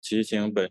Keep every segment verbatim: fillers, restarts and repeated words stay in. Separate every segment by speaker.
Speaker 1: 其行本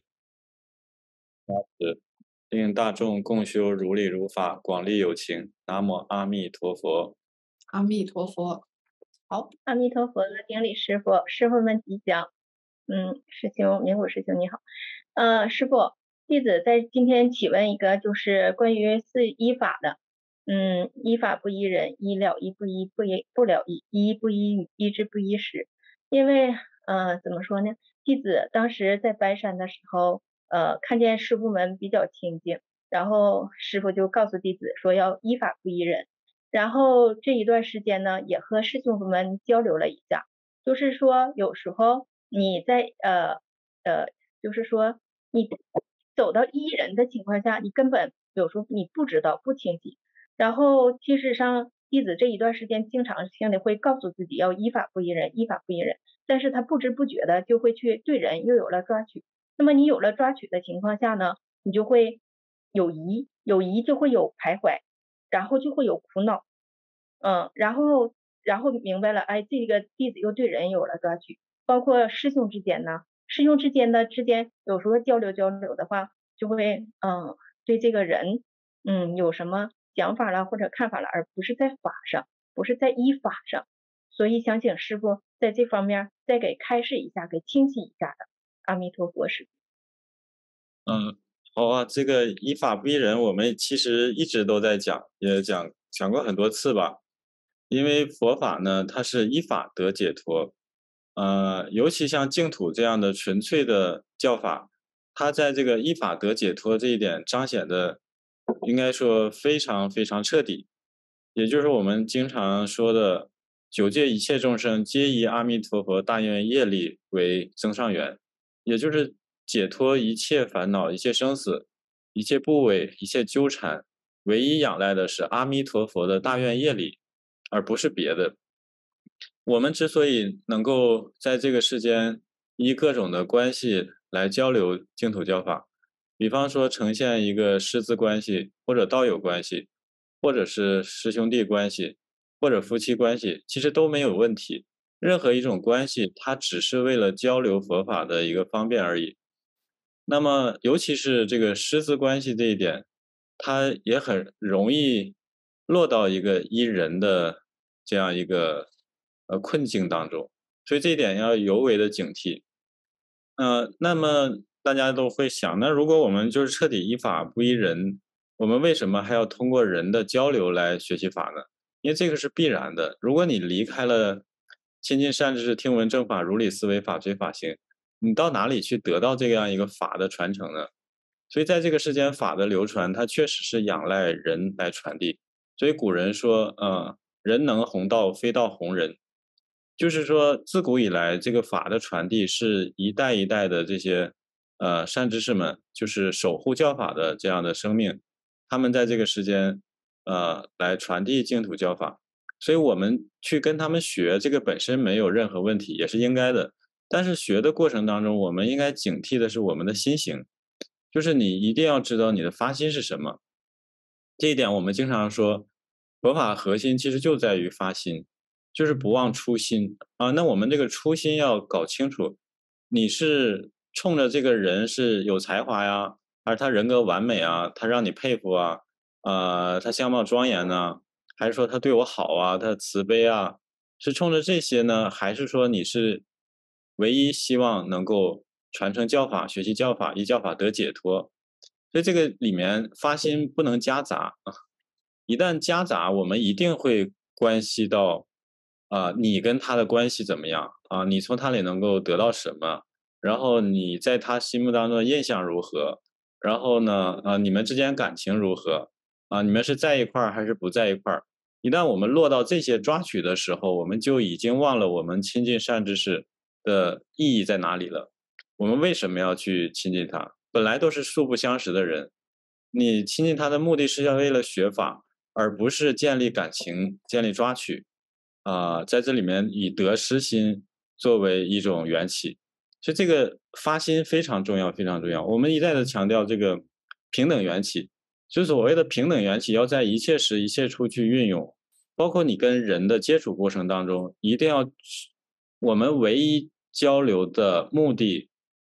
Speaker 1: 令大众共修如理如法，广利有情。南无阿弥陀佛。
Speaker 2: 阿弥陀佛。好，
Speaker 3: 阿弥陀佛，顶礼师傅，师傅们吉祥。嗯，师兄，明虎师兄你好。呃，师傅，弟子在今天提问一个，就是关于四依法的。嗯，依法不依人，依了依不依不依不了依，依不依语，依之不依时。因为呃，怎么说呢？弟子当时在白山的时候，呃，看见师傅们比较清静，然后师傅就告诉弟子说要依法不依人。然后这一段时间呢，也和师兄们交流了一下，就是说有时候你在呃呃，就是说你走到依人的情况下，你根本有时候你不知道不清晰。然后其实上弟子这一段时间经常性的会告诉自己要依法不依人，依法不依人，但是他不知不觉的就会去对人又有了抓取。那么你有了抓取的情况下呢，你就会有疑，有疑就会有徘徊。然后就会有苦恼，嗯，然后然后明白了，哎，这个弟子又对人有了抓取，包括师兄之间呢，师兄之间的之间有时候交流交流的话，就会嗯对这个人嗯有什么想法了或者看法了，而不是在法上，不是在依法上，所以想请师傅在这方面再给开示一下，给清晰一下的。阿弥陀佛，师
Speaker 1: 父。嗯，好啊，这个依法不依人，我们其实一直都在讲，也讲讲过很多次吧。因为佛法呢，它是依法得解脱，呃，尤其像净土这样的纯粹的教法，它在这个依法得解脱这一点彰显的，应该说非常非常彻底。也就是我们经常说的九界一切众生皆以阿弥陀佛大愿业力为增上缘，也就是解脱一切烦恼、一切生死、一切部位、一切纠缠，唯一仰赖的是阿弥陀佛的大愿业力，而不是别的。我们之所以能够在这个世间依各种的关系来交流净土教法，比方说呈现一个师资关系，或者道友关系，或者是师兄弟关系，或者夫妻关系，其实都没有问题。任何一种关系，它只是为了交流佛法的一个方便而已。那么，尤其是这个师资关系这一点，它也很容易落到一个依人的这样一个呃困境当中，所以这一点要尤为的警惕。呃，那么大家都会想，那如果我们就是彻底依法不依人，我们为什么还要通过人的交流来学习法呢？因为这个是必然的。如果你离开了亲近善知识、听闻正法、如理思维、法随法行，你到哪里去得到这样一个法的传承呢？所以在这个世间，法的流传，它确实是仰赖人来传递。所以古人说，呃，人能弘道，非道弘人。就是说，自古以来，这个法的传递是一代一代的这些呃善知识们，就是守护教法的这样的生命，他们在这个时间呃来传递净土教法，所以我们去跟他们学，这个本身没有任何问题，也是应该的。但是学的过程当中，我们应该警惕的是我们的心行，就是你一定要知道你的发心是什么。这一点我们经常说，佛法核心其实就在于发心，就是不忘初心啊。那我们这个初心要搞清楚，你是冲着这个人是有才华呀，还是他人格完美啊，他让你佩服啊，呃，他相貌庄严呢，还是说他对我好啊，他慈悲啊，是冲着这些呢，还是说你是唯一希望能够传承教法、学习教法、依教法得解脱？所以这个里面发心不能夹杂啊，一旦夹杂，我们一定会关系到啊、你跟他的关系怎么样啊？你从他里能够得到什么？然后你在他心目当中的印象如何？然后呢，啊，你们之间感情如何？啊，你们是在一块儿还是不在一块儿？一旦我们落到这些抓取的时候，我们就已经忘了我们亲近善知识的意义在哪里了。我们为什么要去亲近他？本来都是素不相识的人，你亲近他的目的是要为了学法，而不是建立感情、建立抓取。啊、在这里面以得失心作为一种缘起，所以这个发心非常重要，非常重要。我们一再的强调这个平等缘起，就所谓的平等缘起，要在一切时一切处去运用，包括你跟人的接触过程当中，一定要我们唯一交流的目的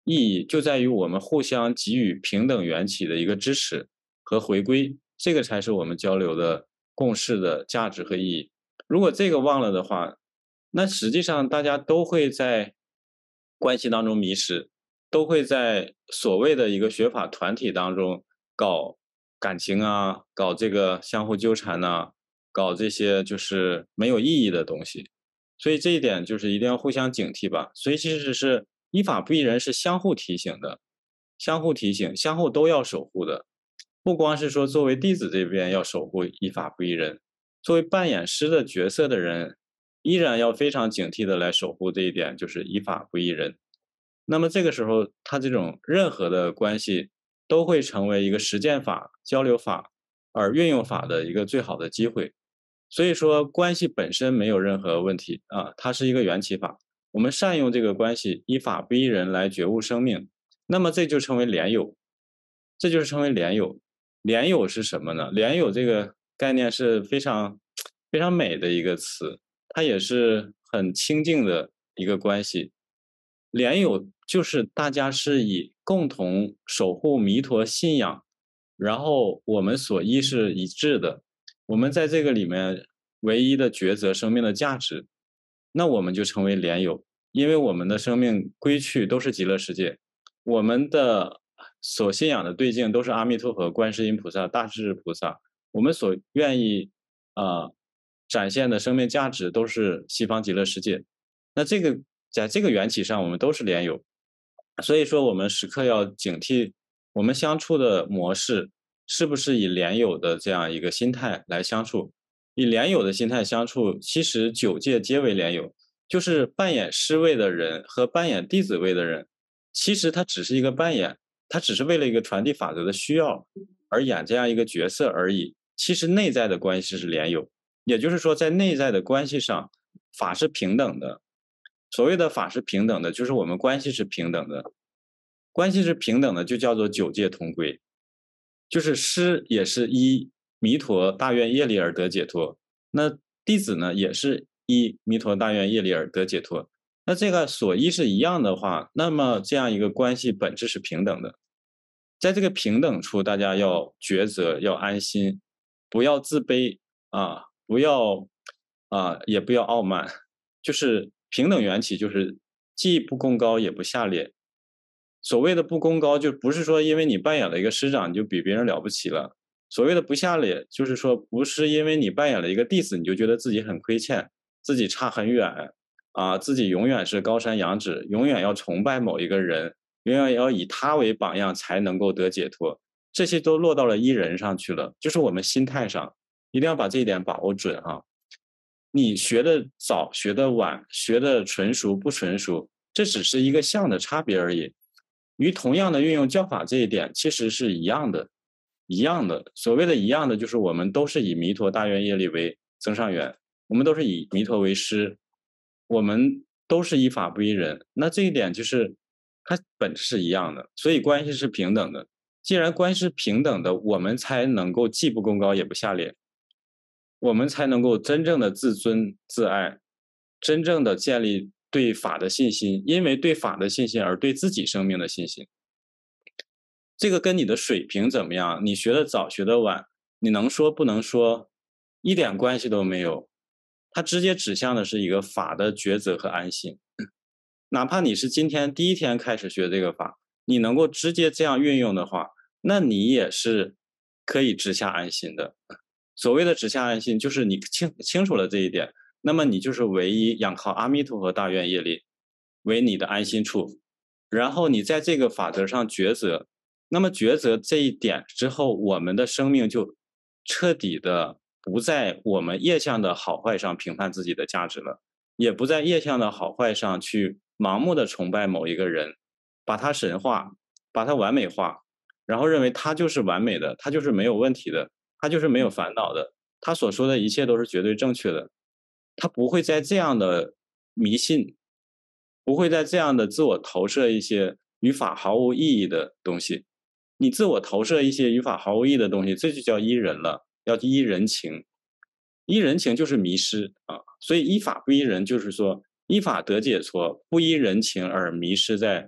Speaker 1: 意义就在于我们互相给予平等缘起的一个支持和回归，这个才是我们交流的共识的价值和意义。如果这个忘了的话，那实际上大家都会在关系当中迷失，都会在所谓的一个学法团体当中搞感情啊，搞这个相互纠缠呐、搞这些就是没有意义的东西。所以这一点就是一定要互相警惕吧。所以其实是依法不依人是相互提醒的，相互提醒，相互都要守护的。不光是说作为弟子这边要守护依法不依人，作为扮演师的角色的人，依然要非常警惕的来守护这一点，就是依法不依人。那么这个时候，他这种任何的关系都会成为一个实践法、交流法而运用法的一个最好的机会。所以说，关系本身没有任何问题啊，它是一个缘起法。我们善用这个关系，依法不依人来觉悟生命，那么这就成为莲友，这就是成为莲友。莲友是什么呢？莲友这个概念是非常非常美的一个词，它也是很清净的一个关系。莲友就是大家是以共同守护弥陀信仰，然后我们所依是一致的，我们在这个里面唯一的抉择生命的价值，那我们就成为莲友，因为我们的生命归去都是极乐世界，我们的所信仰的对境都是阿弥陀佛、观世音菩萨、大势至菩萨，我们所愿意啊、呃展现的生命价值都是西方极乐世界。那这个在这个缘起上，我们都是莲友，所以说我们时刻要警惕我们相处的模式是不是以莲友的这样一个心态来相处。以莲友的心态相处，其实九界皆为莲友，就是扮演师位的人和扮演弟子位的人，其实他只是一个扮演，他只是为了一个传递法则的需要而演这样一个角色而已。其实内在的关系是莲友，也就是说，在内在的关系上，法是平等的。所谓的法是平等的，就是我们关系是平等的，关系是平等的，就叫做九界同归，就是师也是依弥陀大愿业力而得解脱，那弟子呢也是依弥陀大愿业力而得解脱。那这个所依是一样的话，那么这样一个关系本质是平等的。在这个平等处，大家要抉择，要安心，不要自卑啊，不要啊，也不要傲慢，就是平等缘起，就是既不功高也不下劣。所谓的不功高，就不是说因为你扮演了一个师长，你就比别人了不起了。所谓的不下劣，就是说不是因为你扮演了一个弟子，你就觉得自己很亏欠，自己差很远啊，自己永远是高山仰止，永远要崇拜某一个人，永远要以他为榜样才能够得解脱。这些都落到了依人上去了，就是我们心态上一定要把这一点把握准啊。你学的早，学的晚，学的纯熟不纯熟，这只是一个项的差别而已。与同样的运用教法这一点其实是一样的，一样的。所谓的一样的，就是我们都是以弥陀大愿业力为增上缘，我们都是以弥陀为师，我们都是依法不依人。那这一点就是它本质是一样的，所以关系是平等的。既然关系是平等的，我们才能够既不功高也不下劣，我们才能够真正的自尊自爱，真正的建立对法的信心，因为对法的信心而对自己生命的信心。这个跟你的水平怎么样，你学的早学的晚，你能说不能说，一点关系都没有。它直接指向的是一个法的抉择和安心。哪怕你是今天第一天开始学这个法，你能够直接这样运用的话，那你也是可以直下安心的。所谓的直下安心，就是你清清楚了这一点，那么你就是唯一仰靠阿弥陀佛大愿业力为你的安心处，然后你在这个法则上抉择，那么抉择这一点之后，我们的生命就彻底的不在我们业相的好坏上评判自己的价值了，也不在业相的好坏上去盲目的崇拜某一个人，把他神化，把他完美化，然后认为他就是完美的，他就是没有问题的，他就是没有烦恼的，他所说的一切都是绝对正确的。他不会在这样的迷信，不会在这样的自我投射一些与法毫无意义的东西。你自我投射一些与法毫无意义的东西，这就叫依人了，要依人情。依人情就是迷失啊，所以依法不依人，就是说依法得解脱，不依人情而迷失在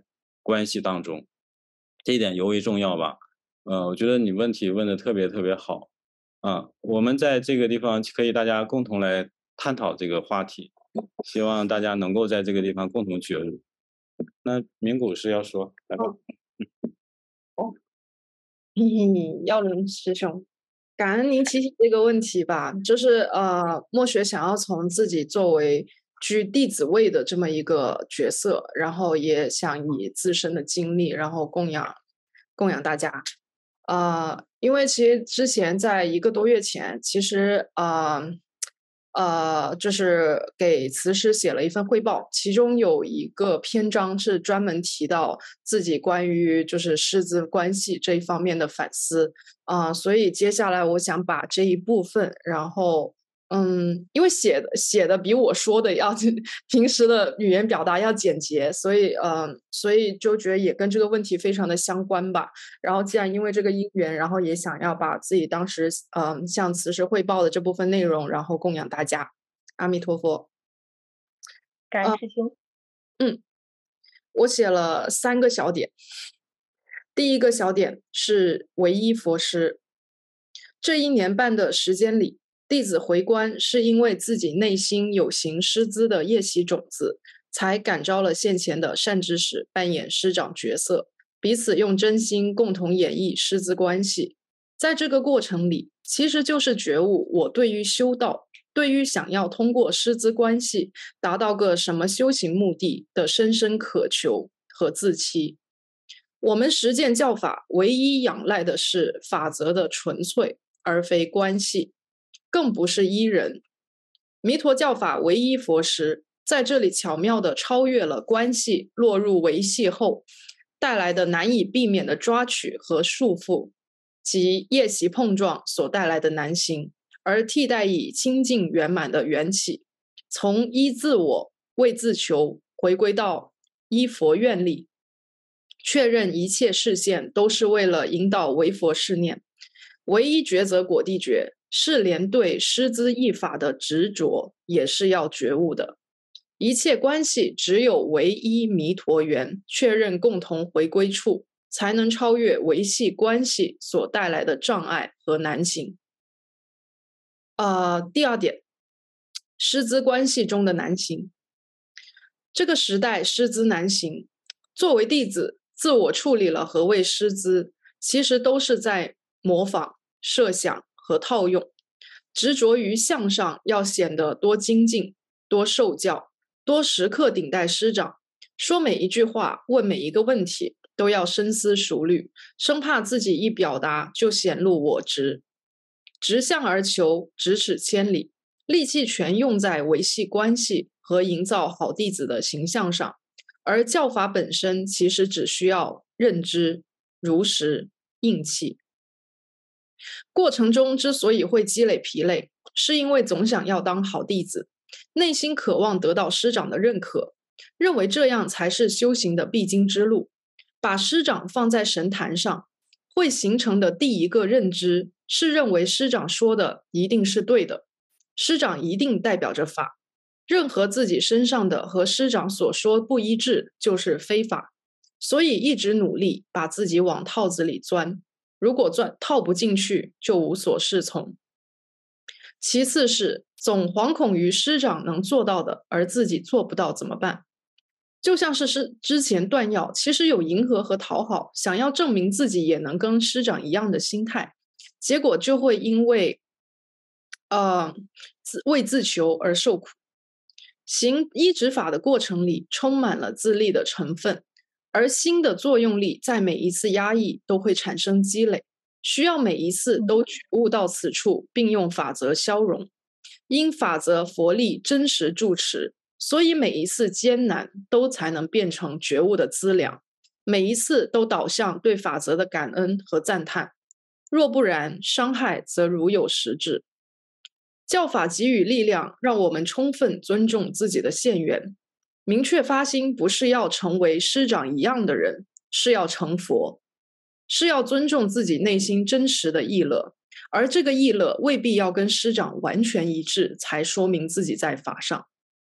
Speaker 1: 关系当中，这一点尤为重要吧。呃，我觉得你问题问得特别特别好，啊，我们在这个地方可以大家共同来探讨这个话题，希望大家能够在这个地方共同觉悟。那名古是要说，来吧。
Speaker 2: 哦，耀伦师兄，感恩您提起这个问题吧，就是呃，墨学想要从自己作为居弟子位的这么一个角色，然后也想以自身的经历，然后供养供养大家。呃，因为其实之前在一个多月前，其实呃呃，就是给慈师写了一份汇报，其中有一个篇章是专门提到自己关于就是师资关系这一方面的反思啊、呃，所以接下来我想把这一部分，然后嗯，因为写的写的比我说的要平时的语言表达要简洁，所以呃，所以就觉得也跟这个问题非常的相关吧。然后既然因为这个因缘，然后也想要把自己当时嗯、呃、向慈师汇报的这部分内容，然后供养大家。阿弥陀佛。
Speaker 3: 感恩师兄。
Speaker 2: 嗯，我写了三个小点。第一个小点是唯一佛师。这一年半的时间里，弟子回观是因为自己内心有行师资的业习种子，才感召了现前的善知识扮演师长角色，彼此用真心共同演绎师资关系。在这个过程里，其实就是觉悟我对于修道，对于想要通过师资关系达到个什么修行目的的深深渴求和自欺。我们实践教法唯一仰赖的是法则的纯粹，而非关系，更不是依人。弥陀教法唯一佛师在这里巧妙地超越了关系落入维系后带来的难以避免的抓取和束缚，及业习碰撞所带来的难行，而替代以清净圆满的缘起，从依自我为自求回归到依佛愿力，确认一切视线都是为了引导为佛是念。唯一抉择果地觉是连对师资义法的执着也是要觉悟的。一切关系只有唯一弥陀缘，确认共同回归处，才能超越维系关系所带来的障碍和难行。呃，第二点，师资关系中的难行。这个时代师资难行，作为弟子，自我处理了何谓师资，其实都是在模仿、设想和套用，执着于向上要显得多精进、多受教、多时刻顶戴师长，说每一句话、问每一个问题都要深思熟虑，生怕自己一表达就显露我执。直向而求，咫尺千里，力气全用在维系关系和营造好弟子的形象上，而教法本身其实只需要认知、如实、硬气。过程中之所以会积累疲累，是因为总想要当好弟子，内心渴望得到师长的认可，认为这样才是修行的必经之路。把师长放在神坛上，会形成的第一个认知是认为师长说的一定是对的，师长一定代表着法，任何自己身上的和师长所说不一致就是非法，所以一直努力把自己往套子里钻，如果钻套不进去，就无所适从。其次是总惶恐于师长能做到的，而自己做不到怎么办？就像是是之前断药，其实有迎合和讨好，想要证明自己也能跟师长一样的心态，结果就会因为呃为自求而受苦。行依止法的过程里，充满了自利的成分，而心的作用力在每一次压抑都会产生积累，需要每一次都觉悟到此处，并用法则消融。因法则佛力真实住持，所以每一次艰难都才能变成觉悟的资粮，每一次都导向对法则的感恩和赞叹。若不然，伤害则如有实质。教法给予力量，让我们充分尊重自己的现缘，明确发心不是要成为师长一样的人，是要成佛，是要尊重自己内心真实的意乐，而这个意乐未必要跟师长完全一致，才说明自己在法上。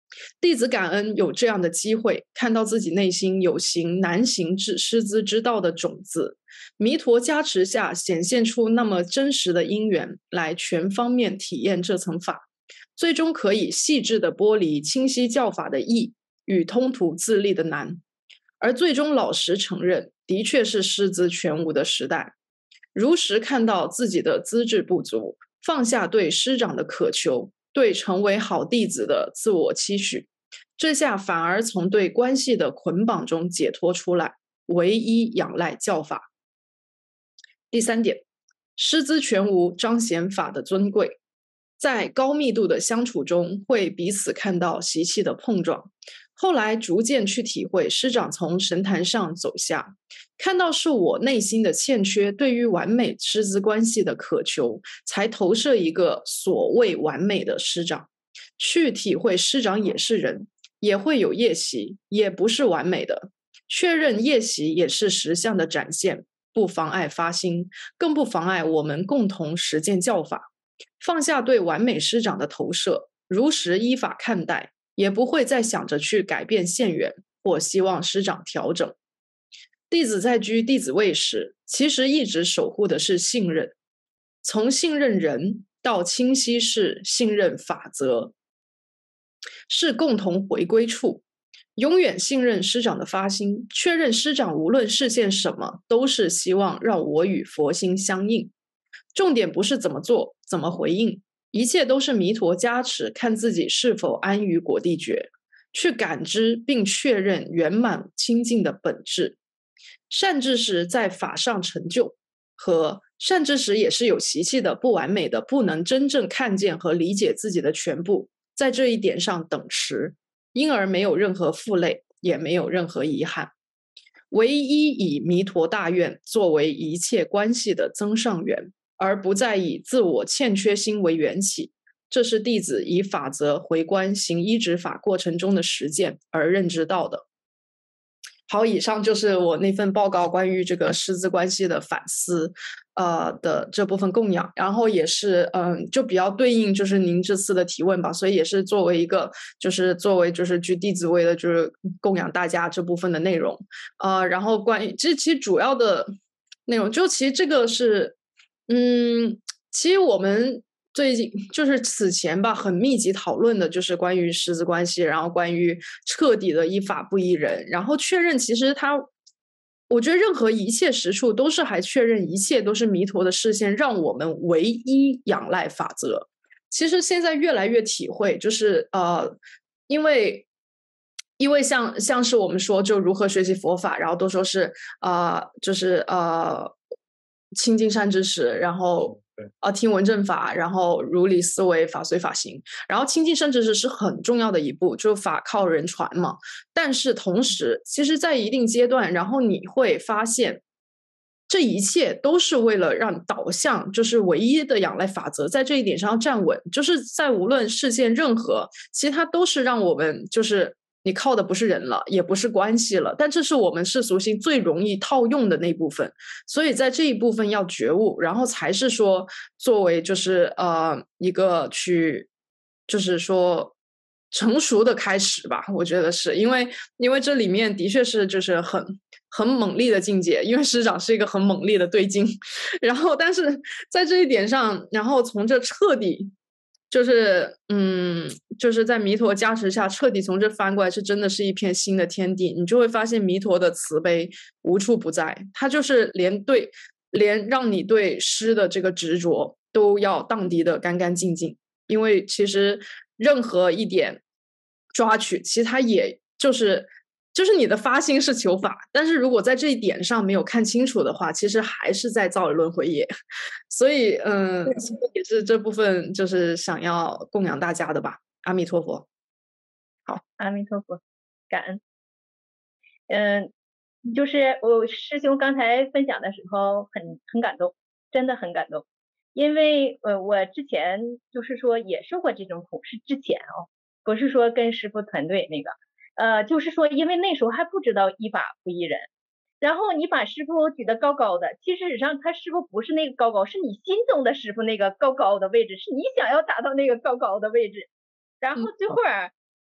Speaker 2: 弟子感恩有这样的机会，看到自己内心有行难行之师资之道的种子，弥陀加持下显现出那么真实的因缘，来全方面体验这层法，最终可以细致的剥离清晰教法的易与通途自立的难，而最终老实承认，的确是师资全无的时代，如实看到自己的资质不足，放下对师长的渴求，对成为好弟子的自我期许，这下反而从对关系的捆绑中解脱出来，唯一仰赖教法。第三点，师资全无彰显法的尊贵，在高密度的相处中会彼此看到习气的碰撞，后来逐渐去体会师长从神坛上走下，看到是我内心的欠缺对于完美师资关系的渴求，才投射一个所谓完美的师长，去体会师长也是人，也会有业习，也不是完美的，确认业习也是实相的展现，不妨碍发心，更不妨碍我们共同实践教法，放下对完美师长的投射，如实依法看待，也不会再想着去改变现缘或希望师长调整。弟子在居弟子位时，其实一直守护的是信任，从信任人到清晰是信任法则，是共同回归处，永远信任师长的发心，确认师长无论示现什么，都是希望让我与佛心相应。重点不是怎么做，怎么回应，一切都是弥陀加持，看自己是否安于果地觉，去感知并确认圆满清净的本质。善知识在法上成就，和善知识也是有习气的、不完美的，不能真正看见和理解自己的全部，在这一点上等持，因而没有任何负累，也没有任何遗憾。唯一以弥陀大愿作为一切关系的增上缘，而不再以自我欠缺心为缘起，这是弟子以法则回观行依止法过程中的实践而认知到的。好，以上就是我那份报告关于这个师资关系的反思，呃的这部分供养，然后也是嗯，就比较对应就是您这次的提问吧，所以也是作为一个就是作为就是居弟子位的，就是供养大家这部分的内容，呃，然后关于这其实主要的内容，就其实这个是，嗯，其实我们最近就是此前吧，很密集讨论的就是关于师资关系，然后关于彻底的依法不依人，然后确认其实它，我觉得任何一切实处都是还确认一切都是弥陀的视线，让我们唯一仰赖法则。其实现在越来越体会，就是呃，因为因为像像是我们说就如何学习佛法，然后都说是呃，就是呃亲近善知识，然后呃听闻正法，然后如理思维，法随法行。然后亲近善知识是很重要的一步，就法靠人传嘛。但是同时，其实在一定阶段，然后你会发现，这一切都是为了让导向就是唯一的仰赖法则，在这一点上要站稳，就是在无论事件任何，其实它都是让我们就是你靠的不是人了，也不是关系了，但这是我们世俗心最容易套用的那部分，所以在这一部分要觉悟，然后才是说作为就是呃一个去就是说成熟的开始吧，我觉得是因为因为这里面的确是就是很很猛烈的境界，因为师长是一个很猛烈的对境，然后但是在这一点上，然后从这彻底就是嗯，就是在弥陀加持下，彻底从这翻过来，是真的是一片新的天地。你就会发现弥陀的慈悲无处不在，他就是连对连让你对师的这个执着都要荡涤的干干净净。因为其实任何一点抓取，其实它也就是就是你的发心是求法，但是如果在这一点上没有看清楚的话，其实还是在造轮回业。所以，嗯，也是这部分就是想要供养大家的吧。阿弥陀佛。好，
Speaker 3: 阿弥陀佛，感恩。嗯，就是我师兄刚才分享的时候很很感动，真的很感动。因为呃，我之前就是说也受过这种苦，是之前哦，不是说跟师父团队那个，呃，就是说因为那时候还不知道依法不依人，然后你把师父举得高高的，其实事实上他师父不是那个高高，是你心中的师父那个高高的位置，是你想要达到那个高高的位置，然后最后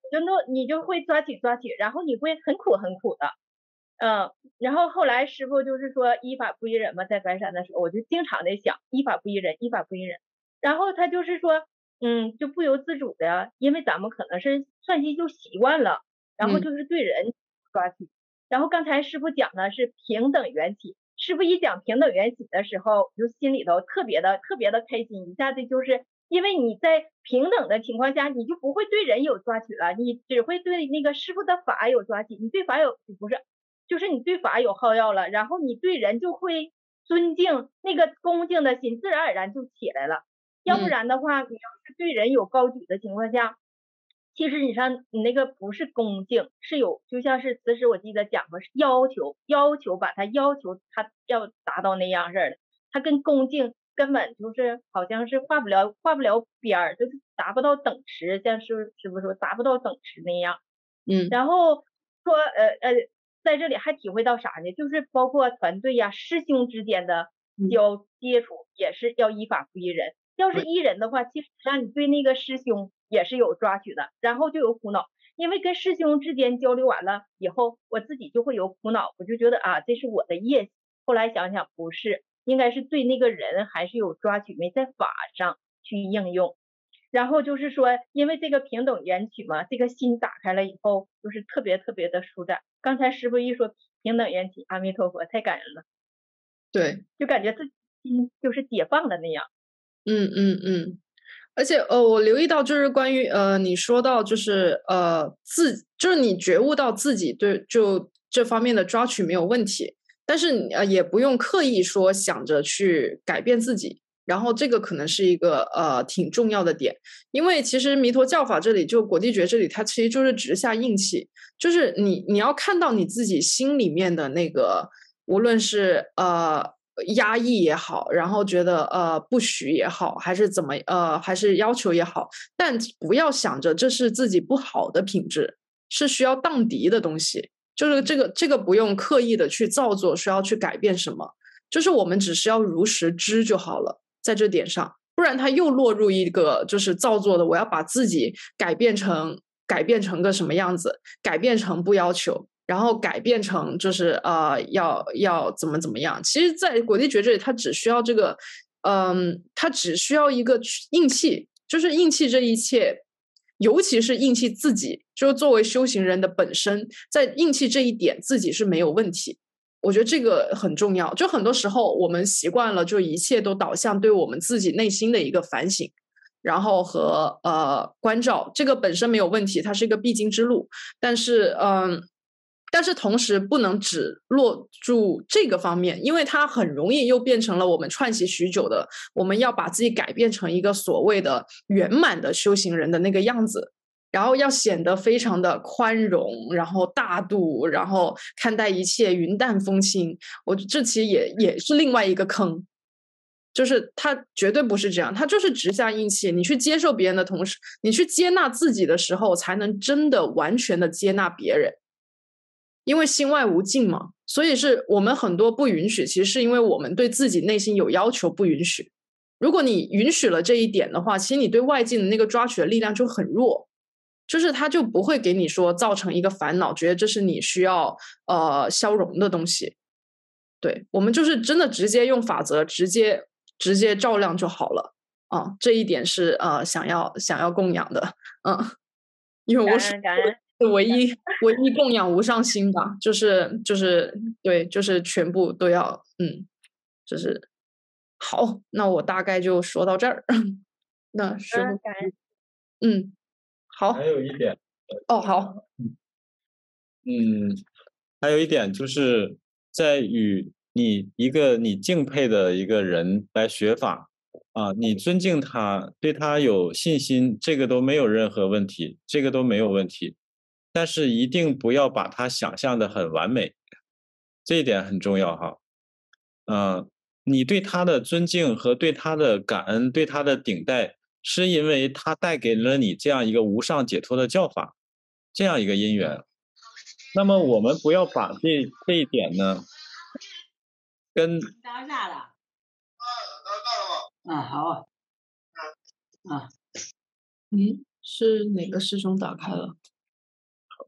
Speaker 3: 你就弄你就会抓取抓取，然后你会很苦很苦的。嗯，然后后来师傅就是说依法不依人嘛，在白山的时候，我就经常的想依法不依人，依法不依人。然后他就是说，嗯，就不由自主的，因为咱们可能是串习就习惯了，然后
Speaker 2: 嗯
Speaker 3: 就是对人抓取。然后刚才师傅讲的是平等缘起，师傅一讲平等缘起的时候，我就心里头特别的特别的开心，一下子就是因为你在平等的情况下，你就不会对人有抓取了，你只会对那个师傅的法有抓取，你对法有不是。就是你对法有好药了，然后你对人就会尊敬，那个恭敬的心自然而然就起来了。要不
Speaker 2: 嗯
Speaker 3: 然的话，你要是对人有高举的情况下，其实你上你那个不是恭敬，是有就像是此时我记得讲过是要求，要求把他要求他要达到那样式的，他跟恭敬根本就是好像是画不了画不了边儿，就是达不到等值，像是师傅说达不到等值那样。
Speaker 2: 嗯
Speaker 3: 然后说呃呃，在这里还体会到啥呢？就是包括团队呀、师兄之间的
Speaker 2: 嗯，
Speaker 3: 交接触也是要依法不依人。要是
Speaker 2: 对，
Speaker 3: 依人的话，其实让你对那个师兄也是有抓取的，然后就有苦恼。因为跟师兄之间交流完了以后，我自己就会有苦恼，我就觉得啊，这是我的业绩。后来想想不是，应该是对那个人还是有抓取，没在法上去应用。然后就是说，因为这个平等缘起嘛，这个心打开了以后，就是特别特别的舒展。刚才师傅一说平等缘起，阿弥陀佛，太感人了，
Speaker 2: 对，
Speaker 3: 就感觉自己心就是解放的那样。
Speaker 2: 嗯嗯嗯。而且呃，我留意到就是关于呃，你说到就是呃自就是你觉悟到自己对就这方面的抓取没有问题，但是你呃也不用刻意说想着去改变自己，然后这个可能是一个呃挺重要的点，因为其实弥陀教法这里就果地诀这里，它其实就是直下硬气，就是你你要看到你自己心里面的那个，无论是呃压抑也好，然后觉得呃不许也好，还是怎么呃还是要求也好，但不要想着这是自己不好的品质，是需要荡涤的东西。就是这个这个不用刻意的去造作，说要去改变什么，就是我们只是要如实知就好了，在这点上，不然他又落入一个就是造作的，我要把自己改变成改变成个什么样子，改变成不要求。然后改变成就是呃要要怎么怎么样，其实，在果地诀这里，它只需要这个，嗯，它只需要一个硬气，就是硬气这一切，尤其是硬气自己，就是作为修行人的本身，在硬气这一点自己是没有问题。我觉得这个很重要，就很多时候我们习惯了，就一切都导向对我们自己内心的一个反省，然后和呃关照，这个本身没有问题，它是一个必经之路。但是，嗯，但是同时不能只落住这个方面，因为它很容易又变成了我们串习许久的，我们要把自己改变成一个所谓的圆满的修行人的那个样子。然后要显得非常的宽容，然后大度，然后看待一切云淡风轻。我这其实也也是另外一个坑，就是他绝对不是这样，他就是直下硬气。你去接受别人的同时，你去接纳自己的时候，才能真的完全的接纳别人。因为心外无境嘛，所以是我们很多不允许，其实是因为我们对自己内心有要求，不允许。如果你允许了这一点的话，其实你对外境的那个抓取的力量就很弱。就是他就不会给你说造成一个烦恼，觉得这是你需要呃消融的东西。对，我们就是真的直接用法则，直接直接照亮就好了啊。这一点是呃想要想要供养的，嗯，因为我是唯一唯一供养无上心吧，就是就是对，就是全部都要嗯，就是好。那我大概就说到这儿。那师傅，嗯。好，
Speaker 1: 还有一点，
Speaker 2: 哦，好，
Speaker 1: 嗯，还有一点就是在与你一个你敬佩的一个人来学法啊，你尊敬他，对他有信心，这个都没有任何问题，这个都没有问题。但是一定不要把他想象的很完美，这一点很重要哈。嗯，你对他的尊敬和对他的感恩，对他的顶戴，是因为他带给了你这样一个无上解脱的教法，这样一个因缘。那么我们不要把这这一点呢，跟
Speaker 4: 打啥了？啊，好啊，啊，
Speaker 2: 嗯，是哪个师兄打开了？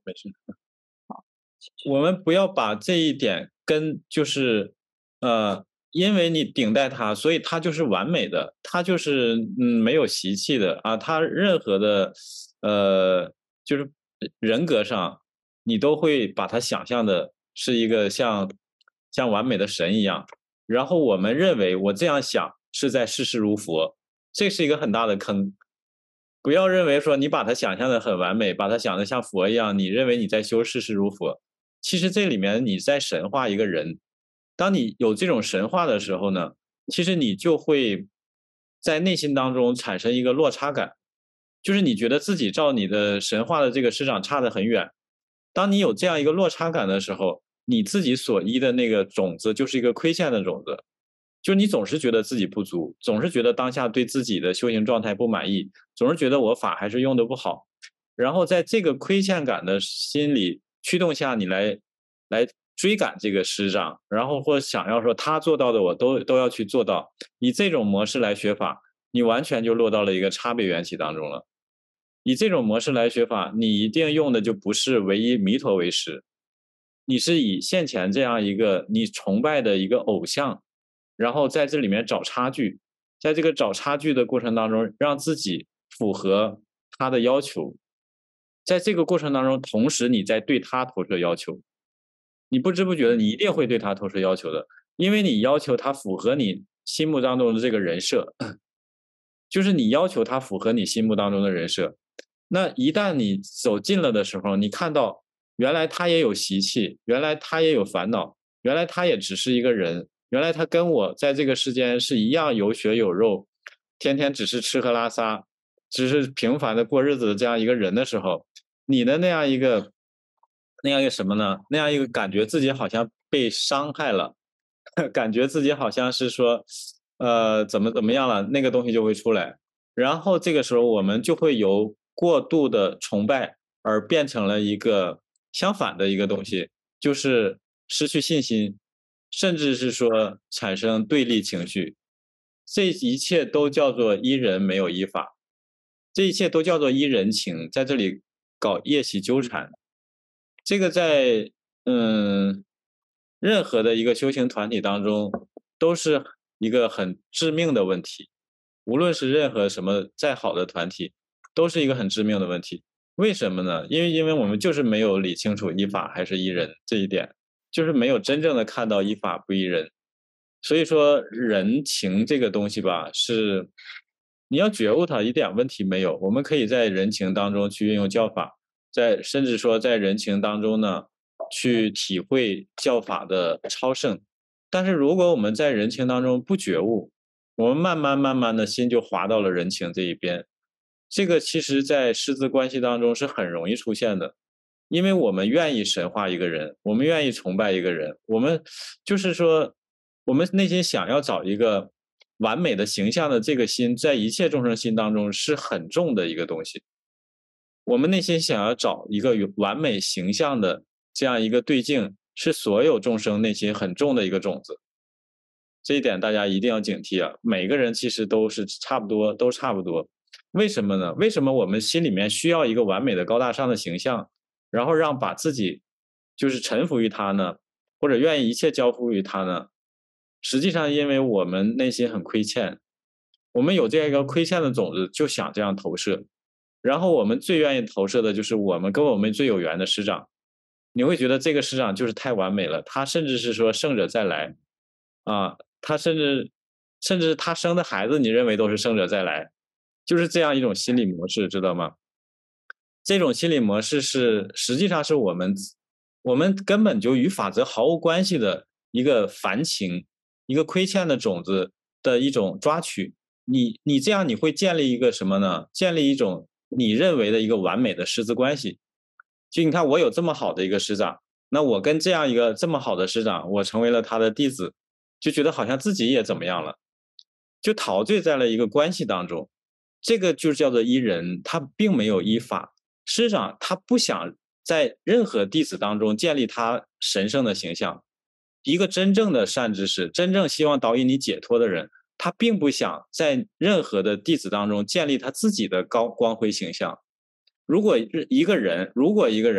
Speaker 1: 没事。我们不要把这一点跟就是呃，因为你顶戴他，所以他就是完美的，他就是嗯没有习气的啊，他任何的呃就是人格上，你都会把他想象的是一个像像完美的神一样，然后我们认为我这样想是在视世如佛，这是一个很大的坑。不要认为说你把它想象的很完美，把它想的像佛一样，你认为你在修视世如佛，其实这里面你在神化一个人。当你有这种神化的时候呢，其实你就会在内心当中产生一个落差感，就是你觉得自己照你的神化的这个师长差得很远。当你有这样一个落差感的时候，你自己所依的那个种子就是一个亏欠的种子，就你总是觉得自己不足，总是觉得当下对自己的修行状态不满意，总是觉得我法还是用的不好，然后在这个亏欠感的心理驱动下，你来来追赶这个师长，然后或想要说他做到的我都都要去做到，以这种模式来学法，你完全就落到了一个差别缘起当中了。以这种模式来学法，你一定用的就不是唯一弥陀为师，你是以现前这样一个你崇拜的一个偶像，然后在这里面找差距，在这个找差距的过程当中，让自己符合他的要求，在这个过程当中，同时你在对他投射要求，你不知不觉的，你一定会对他投射要求的，因为你要求他符合你心目当中的这个人设，就是你要求他符合你心目当中的人设。那一旦你走近了的时候，你看到原来他也有习气，原来他也有烦恼，原来他也只是一个人，原来他跟我在这个世间是一样有血有肉，天天只是吃喝拉撒，只是平凡的过日子的这样一个人的时候，你的那样一个那样一个什么呢？那样一个感觉自己好像被伤害了，感觉自己好像是说，呃，怎么怎么样了，那个东西就会出来。然后这个时候我们就会由过度的崇拜而变成了一个相反的一个东西，就是失去信心，甚至是说产生对立情绪。这一切都叫做依人没有依法，这一切都叫做依人情，在这里搞业习纠缠。这个在嗯任何的一个修行团体当中都是一个很致命的问题，无论是任何什么再好的团体，都是一个很致命的问题。为什么呢？因为因为我们就是没有理清楚依法还是依人这一点，就是没有真正的看到依法不依人。所以说人情这个东西吧，是你要觉悟它一点问题没有，我们可以在人情当中去运用教法，在甚至说在人情当中呢，去体会教法的超胜。但是如果我们在人情当中不觉悟，我们慢慢慢慢的心就滑到了人情这一边，这个其实在师资关系当中是很容易出现的，因为我们愿意神化一个人，我们愿意崇拜一个人，我们就是说我们内心想要找一个完美的形象的这个心，在一切众生心当中是很重的一个东西。我们内心想要找一个有完美形象的这样一个对境，是所有众生内心很重的一个种子。这一点大家一定要警惕啊！每个人其实都是差不多，都差不多。为什么呢？为什么我们心里面需要一个完美的高大上的形象，然后让把自己就是臣服于他呢？或者愿意一切交付于他呢？实际上，因为我们内心很亏欠，我们有这样一个亏欠的种子，就想这样投射。然后我们最愿意投射的就是我们跟我们最有缘的师长。你会觉得这个师长就是太完美了，他甚至是说胜者再来啊，他甚至甚至他生的孩子，你认为都是胜者再来，就是这样一种心理模式，知道吗？这种心理模式是实际上是我们我们根本就与法则毫无关系的一个凡情，一个亏欠的种子的一种抓取。你你这样你会建立一个什么呢？建立一种你认为的一个完美的师资关系。就你看我有这么好的一个师长，那我跟这样一个这么好的师长，我成为了他的弟子，就觉得好像自己也怎么样了，就陶醉在了一个关系当中。这个就叫做依人，他并没有依法。师长他不想在任何弟子当中建立他神圣的形象。一个真正的善知识，真正希望导引你解脱的人，他并不想在任何的弟子当中建立他自己的高光辉形象。如果一个人，如果一个人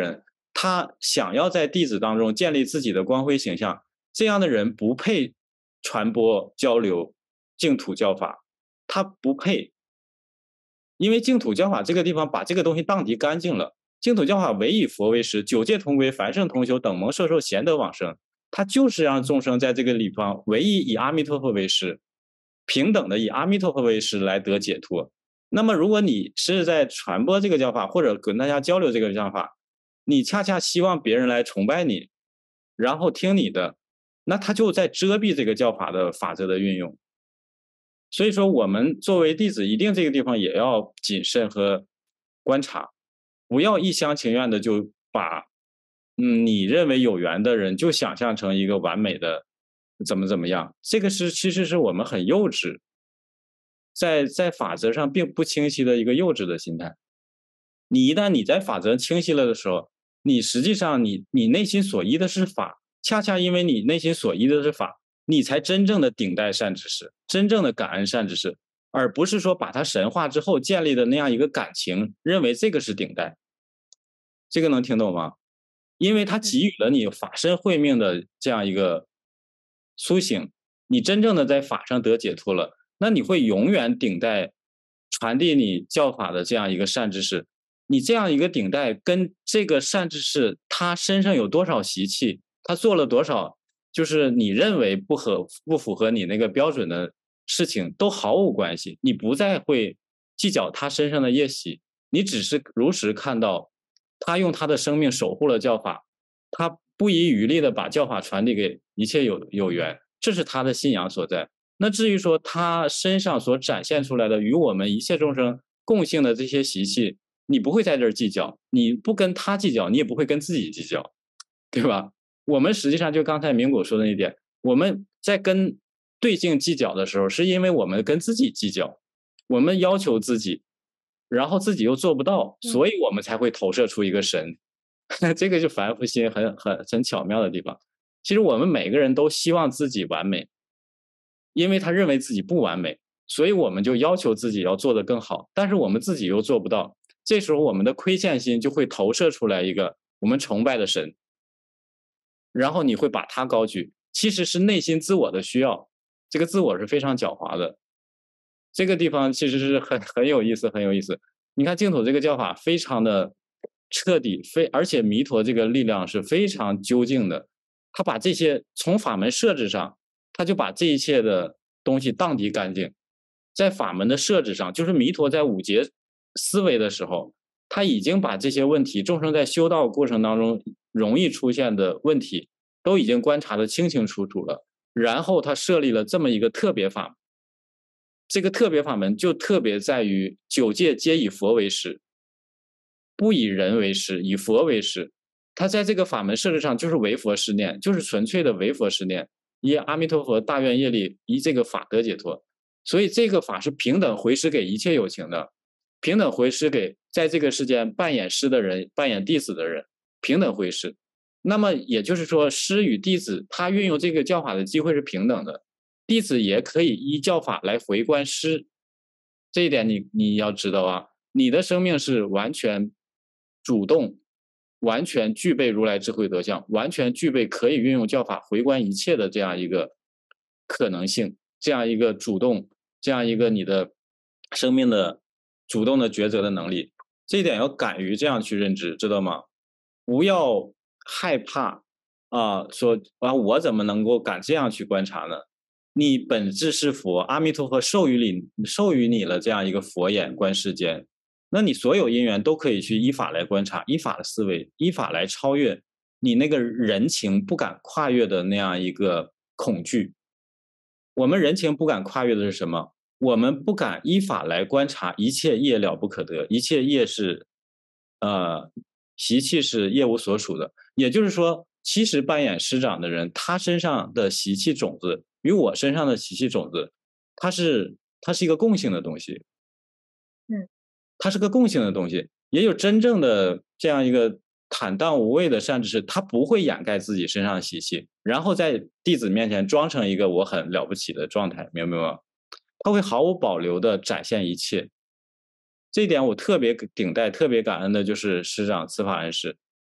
Speaker 1: 他想要在弟子当中建立自己的光辉形象，这样的人不配传播交流净土教法，他不配。因为净土教法这个地方把这个东西荡涤干净了，净土教法唯以佛为师，九界同归，凡圣同修，等蒙摄受，贤德往生，他就是让众生在这个地方唯一以阿弥陀佛为师，平等的以阿弥陀佛为师来得解脱。那么如果你是在传播这个教法，或者跟大家交流这个教法，你恰恰希望别人来崇拜你，然后听你的，那他就在遮蔽这个教法的法则的运用。所以说我们作为弟子，一定这个地方也要谨慎和观察，不要一厢情愿的就把嗯你认为有缘的人就想象成一个完美的怎么怎么样，这个是其实是我们很幼稚，在在法则上并不清晰的一个幼稚的心态。你一旦你在法则清晰了的时候，你实际上你你内心所依的是法，恰恰因为你内心所依的是法，你才真正的顶戴善知识，真正的感恩善知识，而不是说把它神化之后建立的那样一个感情，认为这个是顶戴。这个能听懂吗？因为它给予了你法身慧命的这样一个苏醒，你真正的在法上得解脱了，那你会永远顶戴传递你教法的这样一个善知识。你这样一个顶戴跟这个善知识他身上有多少习气，他做了多少就是你认为不合不符合你那个标准的事情都毫无关系，你不再会计较他身上的业习，你只是如实看到他用他的生命守护了教法，他不遗余力的把教法传递给一切有有缘，这是他的信仰所在。那至于说他身上所展现出来的与我们一切众生共性的这些习气，你不会在这儿计较，你不跟他计较，你也不会跟自己计较，对吧？我们实际上就刚才明果说的那一点，我们在跟对境计较的时候，是因为我们跟自己计较，我们要求自己，然后自己又做不到，所以我们才会投射出一个神。这个就凡夫心很很很巧妙的地方。其实我们每个人都希望自己完美，因为他认为自己不完美，所以我们就要求自己要做得更好，但是我们自己又做不到，这时候我们的亏欠心就会投射出来一个我们崇拜的神，然后你会把它高举，其实是内心自我的需要，这个自我是非常狡猾的。这个地方其实是很很有意思很有意思。你看净土这个教法非常的彻底，非而且弥陀这个力量是非常究竟的，他把这些从法门设置上，他就把这一切的东西荡涤干净。在法门的设置上，就是弥陀在五劫思维的时候，他已经把这些问题，众生在修道过程当中容易出现的问题都已经观察得清清楚楚了，然后他设立了这么一个特别法门。这个特别法门就特别在于九界皆以佛为师，不以人为师，以佛为师。他在这个法门设置上就是唯佛师念，就是纯粹的唯佛师念，以阿弥陀佛大愿业力，以这个法得解脱。所以这个法是平等回师给一切有情的，平等回师给在这个世间扮演师的人，扮演弟子的人，平等回师。那么也就是说，师与弟子他运用这个教法的机会是平等的，弟子也可以依教法来回观师，这一点你你要知道啊，你的生命是完全主动，完全具备如来智慧德相，完全具备可以运用教法回观一切的这样一个可能性，这样一个主动，这样一个你的生命的主动的抉择的能力，这一点要敢于这样去认知，知道吗？不要害怕啊，说啊我怎么能够敢这样去观察呢？你本质是佛，阿弥陀佛授予你授予你了这样一个佛眼观世间，那你所有因缘都可以去依法来观察，依法的思维，依法来超越你那个人情不敢跨越的那样一个恐惧。我们人情不敢跨越的是什么？我们不敢依法来观察一切业了不可得，一切业是呃习气是业无所属的。也就是说，其实扮演师长的人，他身上的习气种子与我身上的习气种子，它是它是一个共性的东西。
Speaker 3: 嗯，
Speaker 1: 它是个共性的东西。也有真正的这样一个坦荡无畏的善知识，他不会掩盖自己身上的习气，然后在弟子面前装成一个我很了不起的状态，明白吗？他会毫无保留的展现一切。这一点我特别顶戴特别感恩的就是师长慈法恩师，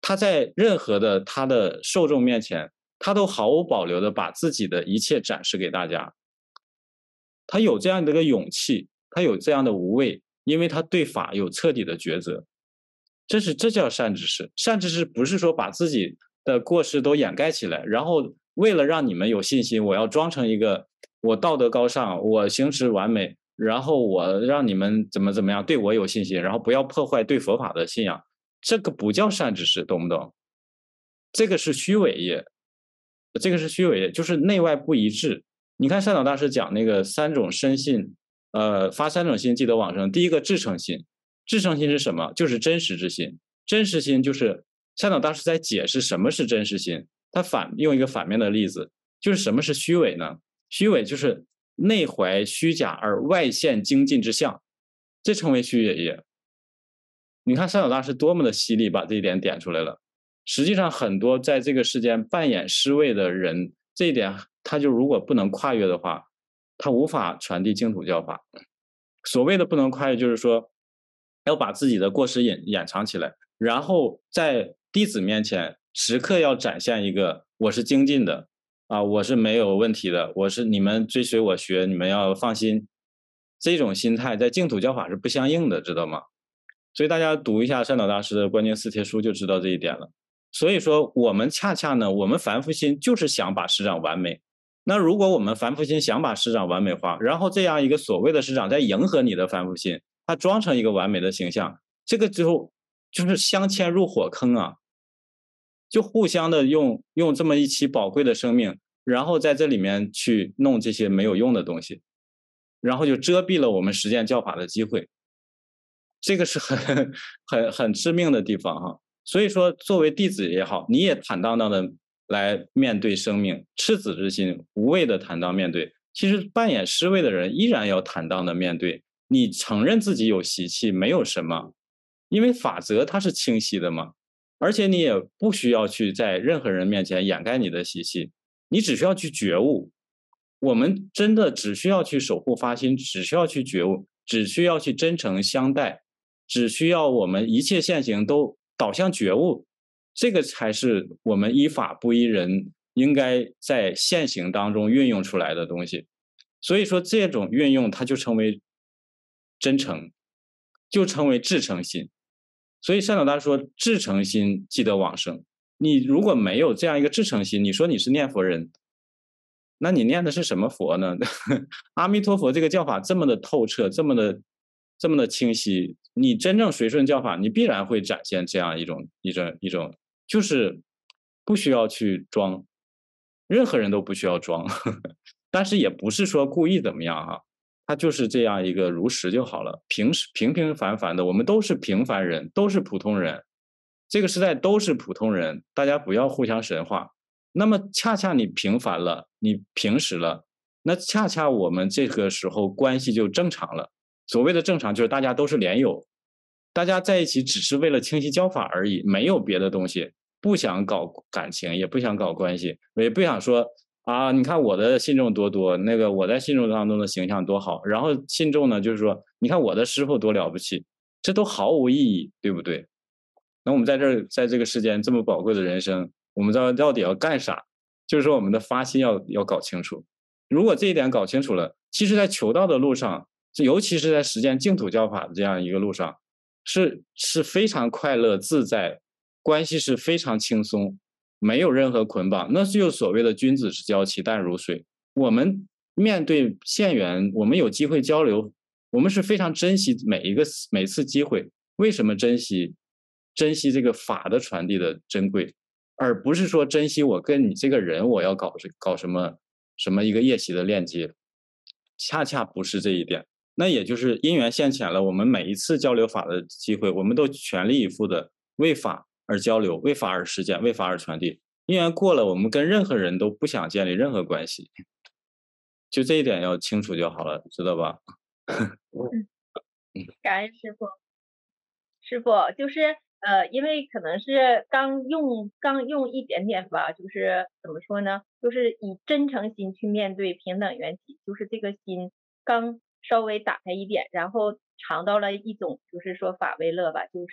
Speaker 1: 他在任何的他的受众面前，他都毫无保留的把自己的一切展示给大家。他有这样的一个勇气，他有这样的无畏，因为他对法有彻底的抉择。这是这叫善知识。善知识不是说把自己的过失都掩盖起来，然后为了让你们有信心，我要装成一个我道德高尚，我行持完美，然后我让你们怎么怎么样对我有信心，然后不要破坏对佛法的信仰。这个不叫善知识，懂不懂？这个是虚伪业，这个是虚伪业，就是内外不一致。你看善导大师讲那个三种深信，呃，发三种心即得往生。第一个至诚心，至诚心是什么？就是真实之心。真实心就是善导大师在解释什么是真实心。他反用一个反面的例子，就是什么是虚伪呢？虚伪就是内怀虚假而外现精进之相，这称为虚伪业。你看善导大师多么的犀利，把这一点点出来了。实际上很多在这个世间扮演尸位的人，这一点他就如果不能跨越的话，他无法传递净土教法。所谓的不能跨越，就是说要把自己的过失掩掩藏起来，然后在弟子面前时刻要展现一个我是精进的啊，我是没有问题的，我是你们追随我学，你们要放心。这种心态在净土教法是不相应的，知道吗？所以大家读一下善导大师的《观经四帖书》就知道这一点了。所以说我们恰恰呢，我们凡夫心就是想把师长完美。那如果我们凡夫心想把师长完美化，然后这样一个所谓的师长在迎合你的凡夫心，他装成一个完美的形象，这个之后就是相牵入火坑啊，就互相的用用这么一期宝贵的生命，然后在这里面去弄这些没有用的东西，然后就遮蔽了我们实践教法的机会。这个是很很很致命的地方哈。所以说作为弟子也好，你也坦荡荡的来面对生命，赤子之心，无畏的坦荡面对。其实扮演尸位的人依然要坦荡的面对，你承认自己有习气没有什么，因为法则它是清晰的嘛，而且你也不需要去在任何人面前掩盖你的习气，你只需要去觉悟。我们真的只需要去守护发心，只需要去觉悟，只需要去真诚相待，只需要我们一切现行都导向觉悟，这个才是我们依法不依人应该在现行当中运用出来的东西。所以说这种运用它就称为真诚，就称为至诚心。所以善导大师说至诚心即得往生。你如果没有这样一个至诚心，你说你是念佛人，那你念的是什么佛呢？阿弥陀佛这个教法这么的透彻，这么的这么的清晰，你真正随顺教法，你必然会展现这样一种一种一种，就是不需要去装，任何人都不需要装，但是也不是说故意怎么样哈、啊，他就是这样一个如实就好了，平时平平凡凡的，我们都是平凡人，都是普通人，这个时代都是普通人，大家不要互相神化。那么恰恰你平凡了，你平时了，那恰恰我们这个时候关系就正常了。所谓的正常就是大家都是连友，大家在一起只是为了清晰教法而已，没有别的东西，不想搞感情，也不想搞关系，也不想说啊，你看我的信众多多，那个我在信众当中的形象多好，然后信众呢就是说，你看我的师父多了不起，这都毫无意义，对不对？那我们在这儿，在这个世间这么宝贵的人生，我们到到底要干啥？就是说我们的发心要要搞清楚。如果这一点搞清楚了，其实在求道的路上，尤其是在实践净土教法的这样一个路上，是是非常快乐自在，关系是非常轻松，没有任何捆绑。那就所谓的君子之交，其淡如水。我们面对现缘，我们有机会交流，我们是非常珍惜每一个每次机会。为什么珍惜？珍惜这个法的传递的珍贵，而不是说珍惜我跟你这个人我要搞搞什么什么一个业习的链接，恰恰不是这一点。那也就是因缘现前了，我们每一次交流法的机会，我们都全力以赴的为法而交流，为法而实践，为法而传递。因缘过了，我们跟任何人都不想建立任何关系，就这一点要清楚就好了，知道吧？
Speaker 3: 嗯，感恩师父。师父就是呃，因为可能是刚用刚用一点点吧，就是怎么说呢？就是以真诚心去面对平等缘起，就是这个心刚稍微打开一点，然后尝到了一种就是说法为乐吧，就是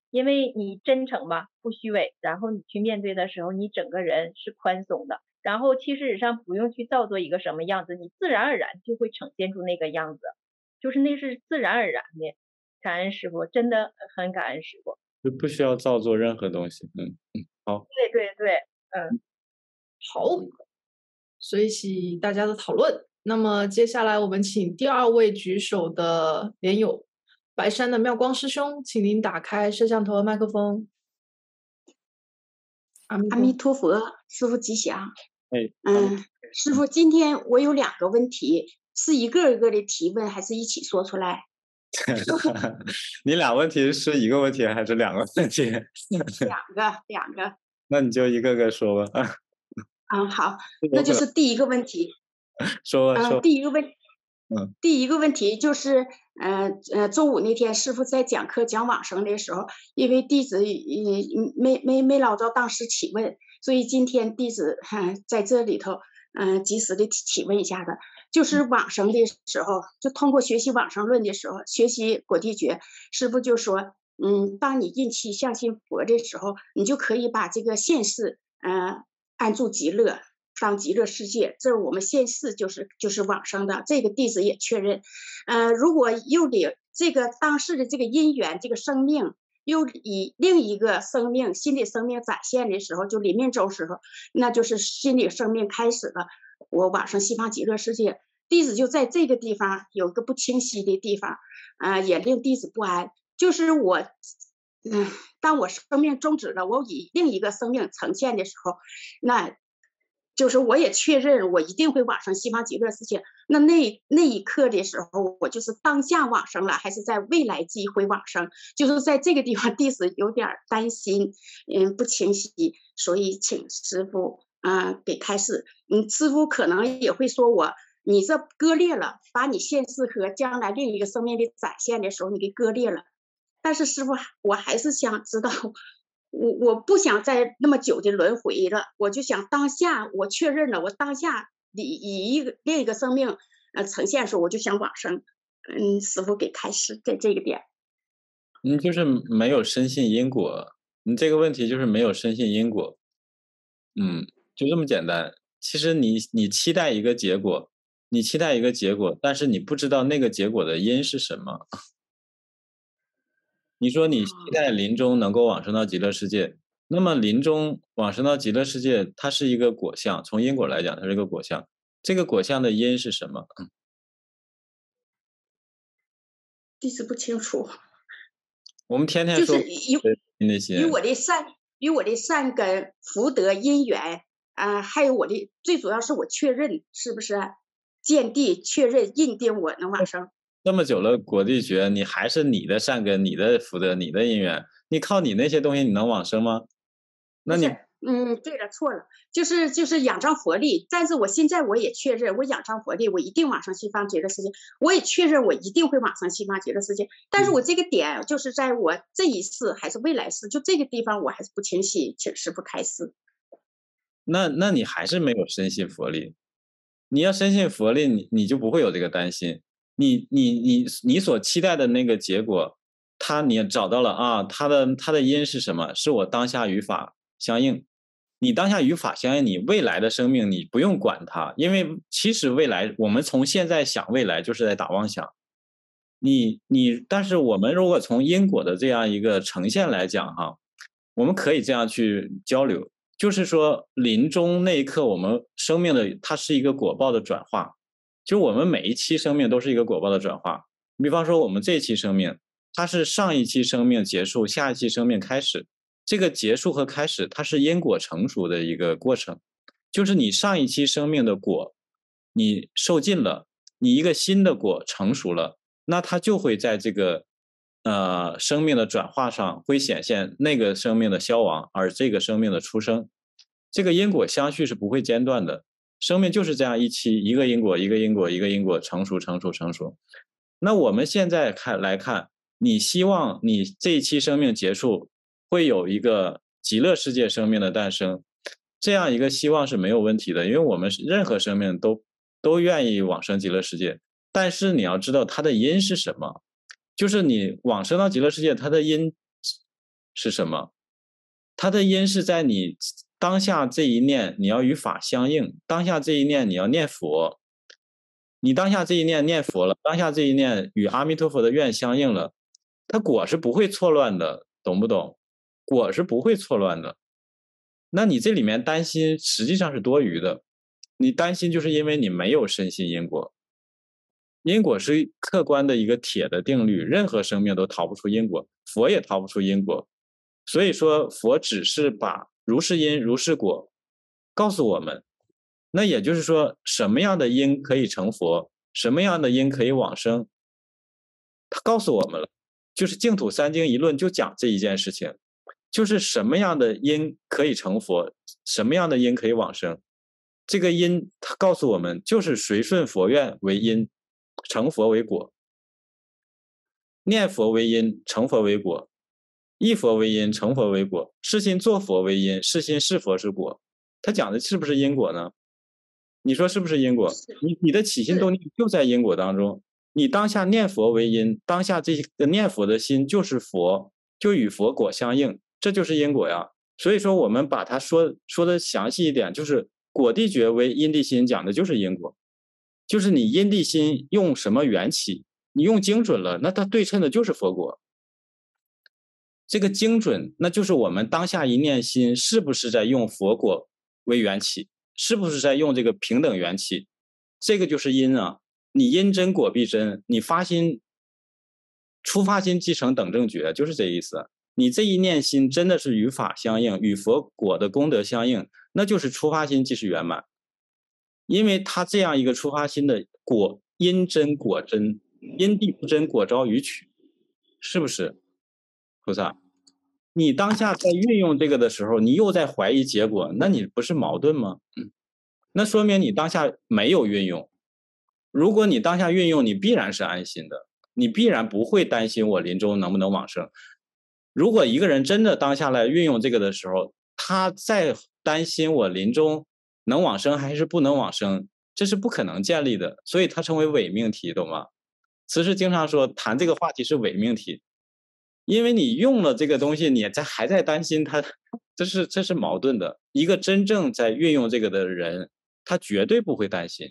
Speaker 3: 因为你真诚吧，不虚伪，然后你去面对的时候，你整个人是宽松的，然后其实上不用去造作一个什么样子，你自然而然就会呈现出那个样子，就是那是自然而然的。感恩师傅，真的很感恩师傅。
Speaker 1: 就不需要造作任何东西。嗯嗯，好。
Speaker 3: 对对对，嗯，
Speaker 2: 好，随喜大家的讨论。那么接下来我们请第二位举手的莲友，白山的妙光师兄，请您打开摄像头和麦克风。阿弥
Speaker 4: 阿弥陀佛，师傅吉祥。
Speaker 1: 哎，
Speaker 4: 嗯，师傅，今天我有两个问题，是一个一个的提问，还是一起说出来？
Speaker 1: 你俩问题是一个问题还是两个问题？
Speaker 4: 两个，两个。
Speaker 1: 那你就一个个说吧。
Speaker 4: 嗯，好，那就是第一个问题。
Speaker 1: 说吧，
Speaker 4: 嗯、
Speaker 1: 说。
Speaker 4: 第一个问，
Speaker 1: 嗯，
Speaker 4: 第一个问题就是，呃呃，周五那天师傅在讲课讲往生的时候，因为弟子呃没没没捞着当时提问，所以今天弟子哈、在这里头，嗯、呃，及时的提提问一下子。就是往生的时候，就通过学习往生论的时候，学习果地诀，师傅就说，嗯，当你印气相信佛的时候，你就可以把这个现世，呃，安住极乐，当极乐世界。这是我们现世就是就是往生的，这个弟子也确认。呃，如果又领这个当世的这个因缘，这个生命。又以另一个生命、新的生命展现的时候，就临命终时候，那就是新的生命开始了。我往生西方极乐世界，弟子就在这个地方有个不清晰的地方，啊、呃，也令弟子不安。就是我，嗯，当我生命终止了，我以另一个生命呈现的时候，那就是我也确认我一定会往生西方极乐世界。那那那一刻的时候，我就是当下往生了，还是在未来机会往生？就是在这个地方，弟子有点担心，嗯，不清晰，所以请师父啊、呃、给开示。嗯，师父可能也会说我，你这割裂了，把你现世和将来另一个生命的展现的时候，你给割裂了。但是师父，我还是想知道。我我不想再那么久的轮回了，我就想当下我确认了，我当下以以一个另一个生命呃呈现的时候，我就想往生。嗯，师父给开示在这个点。
Speaker 1: 你就是没有深信因果，你这个问题就是没有深信因果。嗯，就这么简单。其实你你期待一个结果，你期待一个结果，但是你不知道那个结果的因是什么。你说你期待临终能够往生到极乐世界，那么临终往生到极乐世界，它是一个果相，从因果来讲，它是一个果相。这个果相的因是什么？
Speaker 4: 弟子不清楚。
Speaker 1: 我们天天说
Speaker 4: 就是以
Speaker 1: 那些，
Speaker 4: 与我的善与我的善根福德因缘啊、呃，还有我的最主要是我确认是不是见地确认认定我能往生。
Speaker 1: 这么久了，果地诀，你还是你的善根、你的福德、你的因缘，你靠你那些东西，你能往生吗？那你，
Speaker 4: 嗯，对了，错了，就是就是仰仗佛力，但是我现在我也确认，我仰仗佛力，我一定往生西方极乐世界，我也确认我一定会往生西方极乐世界，但是我这个点就是在我这一世还是未来世，就这个地方我还是不清晰，请师父开示。
Speaker 1: 那那你还是没有深信佛力，你要深信佛力，你你就不会有这个担心。你你你你所期待的那个结果，它你找到了啊，它的它的因是什么？是我当下与法相应。你当下与法相应，你未来的生命你不用管它，因为其实未来我们从现在想未来就是在打妄想。你你，但是我们如果从因果的这样一个呈现来讲哈，我们可以这样去交流，就是说临终那一刻，我们生命的它是一个果报的转化。就我们每一期生命都是一个果报的转化。比方说我们这一期生命，它是上一期生命结束，下一期生命开始。这个结束和开始，它是因果成熟的一个过程。就是你上一期生命的果，你受尽了，你一个新的果成熟了，那它就会在这个呃生命的转化上会显现那个生命的消亡，而这个生命的出生。这个因果相续是不会间断的。生命就是这样一期一个因果一个因果一个因果成熟成熟成熟。那我们现在看来看，你希望你这一期生命结束会有一个极乐世界生命的诞生，这样一个希望是没有问题的，因为我们任何生命都都愿意往生极乐世界。但是你要知道它的因是什么，就是你往生到极乐世界，它的因是什么？它的因是在你当下这一念你要与法相应，当下这一念你要念佛，你当下这一念念佛了，当下这一念与阿弥陀佛的愿相应了，它果是不会错乱的，懂不懂？果是不会错乱的。那你这里面担心实际上是多余的，你担心就是因为你没有深信因果。因果是客观的一个铁的定律，任何生命都逃不出因果，佛也逃不出因果。所以说佛只是把如是因如是果告诉我们，那也就是说什么样的因可以成佛，什么样的因可以往生，他告诉我们了。就是净土三经一论就讲这一件事情，就是什么样的因可以成佛，什么样的因可以往生。这个因他告诉我们，就是随顺佛愿为因，成佛为果，念佛为因，成佛为果，忆佛为因，成佛为果，是心做佛为因，是心是佛是果。他讲的是不是因果呢？你说是不是因果？你你的起心动念就在因果当中。你当下念佛为因，当下这个念佛的心就是佛，就与佛果相应，这就是因果呀。所以说我们把它说说的详细一点，就是果地觉为因地心，讲的就是因果，就是你因地心用什么缘起，你用精准了，那它对称的就是佛果。这个精准，那就是我们当下一念心是不是在用佛果为缘起，是不是在用这个平等缘起，这个就是因啊。你因真果必真，你发心初发心即成等正觉，就是这意思。你这一念心真的是与法相应，与佛果的功德相应，那就是初发心即是圆满。因为他这样一个初发心的果，因真果真，因地不真果招予取，是不是菩萨？你当下在运用这个的时候，你又在怀疑结果，那你不是矛盾吗？嗯，那说明你当下没有运用。如果你当下运用，你必然是安心的，你必然不会担心我临终能不能往生。如果一个人真的当下来运用这个的时候，他在担心我临终能往生还是不能往生，这是不可能建立的，所以它称为伪命题，懂吗？慈氏经常说谈这个话题是伪命题，因为你用了这个东西，你在还在担心它，这是这是矛盾的。一个真正在运用这个的人，他绝对不会担心。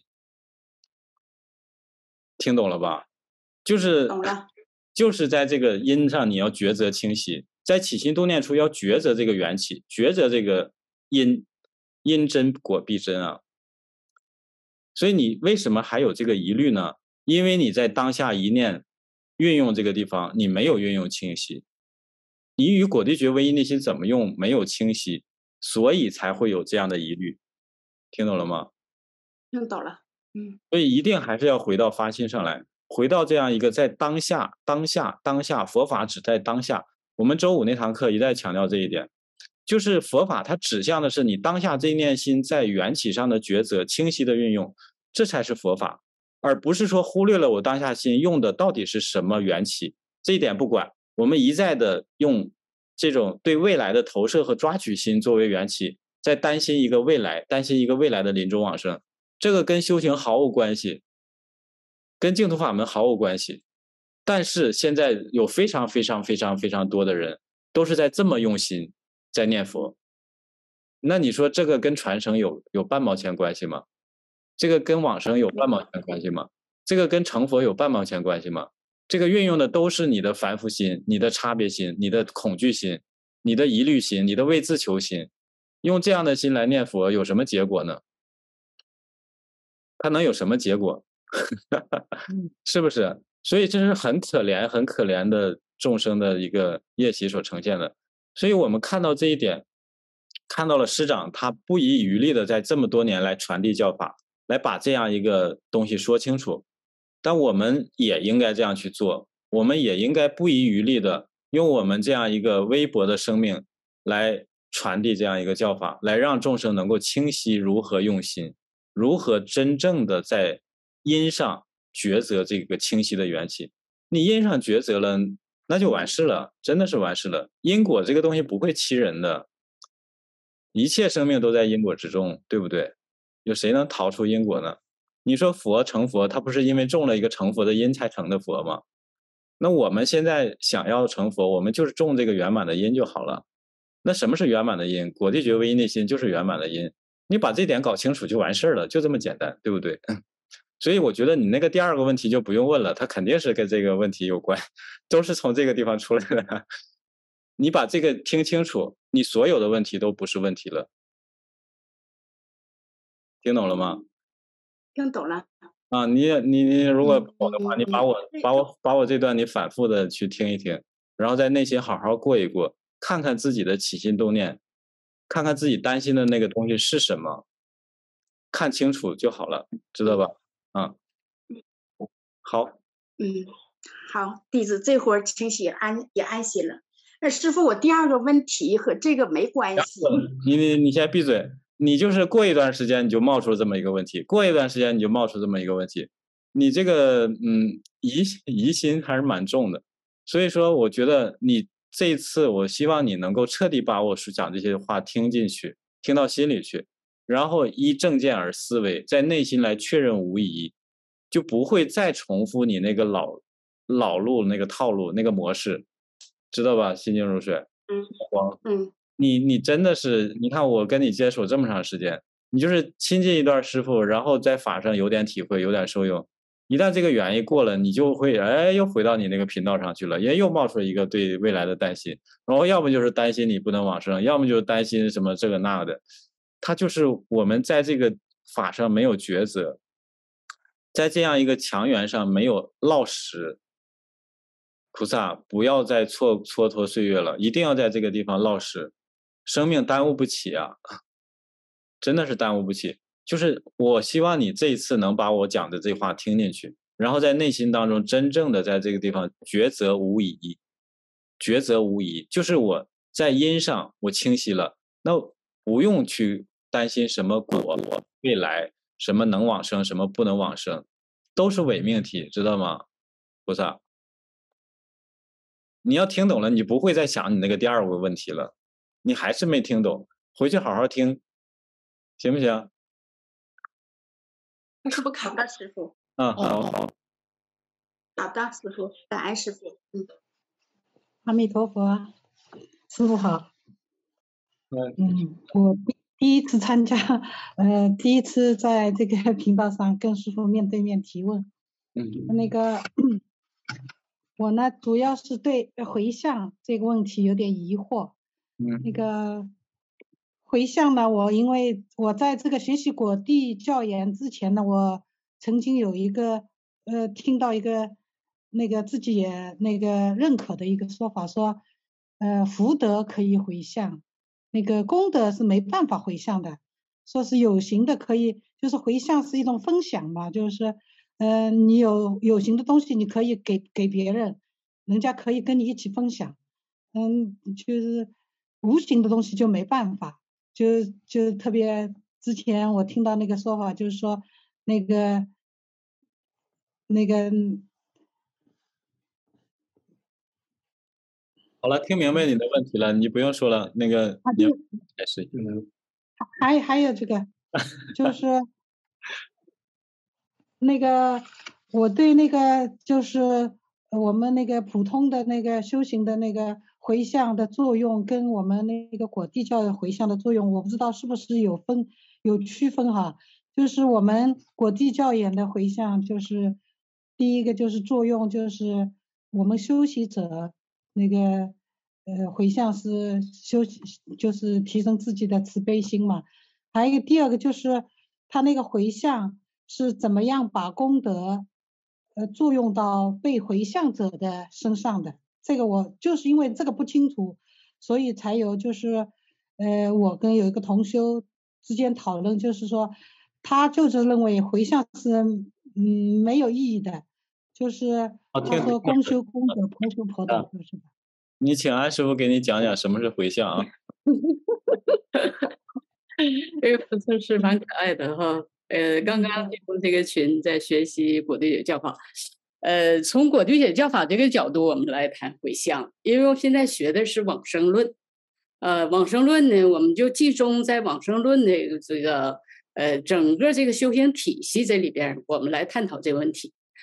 Speaker 1: 听懂了吧？就是
Speaker 4: 懂了，
Speaker 1: 就是在这个因上你要抉择清晰，在起心动念处要抉择这个缘起，抉择这个因，因真果必真啊。所以你为什么还有这个疑虑呢？因为你在当下一念运用这个地方，你没有运用清晰，你与果地觉为因地心怎么用没有清晰，所以才会有这样的疑虑。听懂了吗？
Speaker 4: 听懂了。嗯，
Speaker 1: 所以一定还是要回到发心上来，回到这样一个在当下、当下、当下，佛法只在当下。我们周五那堂课一再强调这一点，就是佛法它指向的是你当下这一念心在缘起上的抉择、清晰的运用，这才是佛法，而不是说忽略了我当下心用的到底是什么缘起，这一点不管。我们一再的用这种对未来的投射和抓取心作为缘起，在担心一个未来，担心一个未来的临终往生。这个跟修行毫无关系，跟净土法门毫无关系。但是现在有非常非常非常非常多的人都是在这么用心在念佛，那你说这个跟传承有有半毛钱关系吗？这个跟往生有半毛钱关系吗？这个跟成佛有半毛钱关系吗？这个运用的都是你的凡夫心，你的差别心，你的恐惧心，你的疑虑心，你的为自求心。用这样的心来念佛有什么结果呢？它能有什么结果？是不是？所以这是很可怜很可怜的众生的一个业习所呈现的。所以我们看到这一点，看到了师长他不遗余力的在这么多年来传递教法，来把这样一个东西说清楚。但我们也应该这样去做，我们也应该不遗余力的用我们这样一个微薄的生命来传递这样一个教法，来让众生能够清晰如何用心，如何真正的在因上抉择这个清晰的缘起。你因上抉择了，那就完事了，真的是完事了。因果这个东西不会欺人的，一切生命都在因果之中，对不对？有谁能逃出因果呢？你说佛成佛，他不是因为种了一个成佛的因才成的佛吗？ 那我们现在想要成佛，我们就是种这个圆满的因就好了。那什么是圆满的因？果地觉唯一内心就是圆满的因，你把这点搞清楚就完事儿了，就这么简单，对不对？所以我觉得你那个第二个问题就不用问了，它肯定是跟这个问题有关，都是从这个地方出来的。你把这个听清楚，你所有的问题都不是问题了。听懂了吗？
Speaker 4: 听懂了。
Speaker 1: 啊，你你你如果不懂的话，
Speaker 4: 嗯
Speaker 1: 你把我
Speaker 4: 嗯
Speaker 1: 把我把我这段你反复的去听一听，然后在内心好好过一过，看看自己的起心动念，看看自己担心的那个东西是什么，看清楚就好了，知道吧？啊，好，
Speaker 4: 嗯，好，弟子这会儿清晰安也安心了。那师傅，我第二个问题和这个没关系。
Speaker 1: 你你你先闭嘴，你就是过一段时间你就冒出这么一个问题，过一段时间你就冒出这么一个问题，你这个嗯疑疑心还是蛮重的，所以说我觉得你这一次，我希望你能够彻底把我所讲这些话听进去，听到心里去，然后依正见而思维，在内心来确认无疑，就不会再重复你那个老老路那个套路那个模式，知道吧？心静如水，
Speaker 4: 嗯
Speaker 1: 光。
Speaker 4: 嗯
Speaker 1: 你你真的是，你看我跟你接触这么长时间，你就是亲近一段师傅，然后在法上有点体会，有点受用。一旦这个缘一过了，你就会哎又回到你那个频道上去了，也又冒出一个对未来的担心，然后要么就是担心你不能往生，要么就是担心什么这个那个的。他就是我们在这个法上没有抉择，在这样一个强缘上没有落实。菩萨不要再蹉蹉跎岁月了，一定要在这个地方落实。生命耽误不起啊，真的是耽误不起。就是我希望你这一次能把我讲的这话听进去，然后在内心当中真正的在这个地方抉择无疑，抉择无疑，就是我在因上我清晰了，那不用去担心什么果未来，什么能往生，什么不能往生，都是伪命题，知道吗？菩萨，你要听懂了，你不会再想你那个第二个问题了。你还是没听懂，回去好好听，行不行？
Speaker 4: 那是不是好的，师傅？
Speaker 1: 嗯，好好。
Speaker 4: 好的，师傅，感恩师傅。嗯，
Speaker 5: 阿弥陀佛，师傅好。
Speaker 1: 嗯
Speaker 5: 嗯，我第第一次参加，呃，第一次在这个频道上跟师傅面对面提问。
Speaker 1: 嗯
Speaker 5: 那个，我呢主要是对回向这个问题有点疑惑。
Speaker 1: 嗯
Speaker 5: 那个回向呢，我因为我在这个学习果地教研之前呢，我曾经有一个呃听到一个那个自己也那个认可的一个说法，说呃福德可以回向，那个功德是没办法回向的，说是有形的可以，就是回向是一种分享嘛，就是呃你有有形的东西你可以给给别人，人家可以跟你一起分享。嗯，就是无形的东西就没办法，就就特别之前我听到那个说法，就是说那个那个
Speaker 1: 好了，听明白你的问题了，你不用说了。那个
Speaker 5: 啊，
Speaker 1: 你要
Speaker 5: 就
Speaker 1: 开始，嗯
Speaker 5: 还还有这个，就是那个我对那个就是我们那个普通的那个修行的那个回向的作用，跟我们那个果地教的回向的作用，我不知道是不是有分有区分哈。就是我们果地教研的回向，就是第一个就是作用，就是我们修习者那个呃回向是修习，就是提升自己的慈悲心嘛。还有一个第二个就是他那个回向是怎么样把功德呃作用到被回向者的身上的，这个我就是因为这个不清楚，所以才有就是呃我跟有一个同修之间讨论，就是说他就是认为回向是嗯没有意义的，就是
Speaker 1: 好听
Speaker 5: 他说公修公德婆修婆
Speaker 1: 啊
Speaker 5: 德，就是吧。
Speaker 1: 你请安师傅给你讲讲什么是回向啊？
Speaker 6: 这个菩萨是蛮可爱的哈。呃，刚刚进入这个群，在学习果地教法。呃，从果地教法这个角度，我们来谈回向，因为我现在学的是往生论。呃，往生论呢，我们就集中在往生论的这个呃整个这个修行体系这里边，我们来探讨这个问题。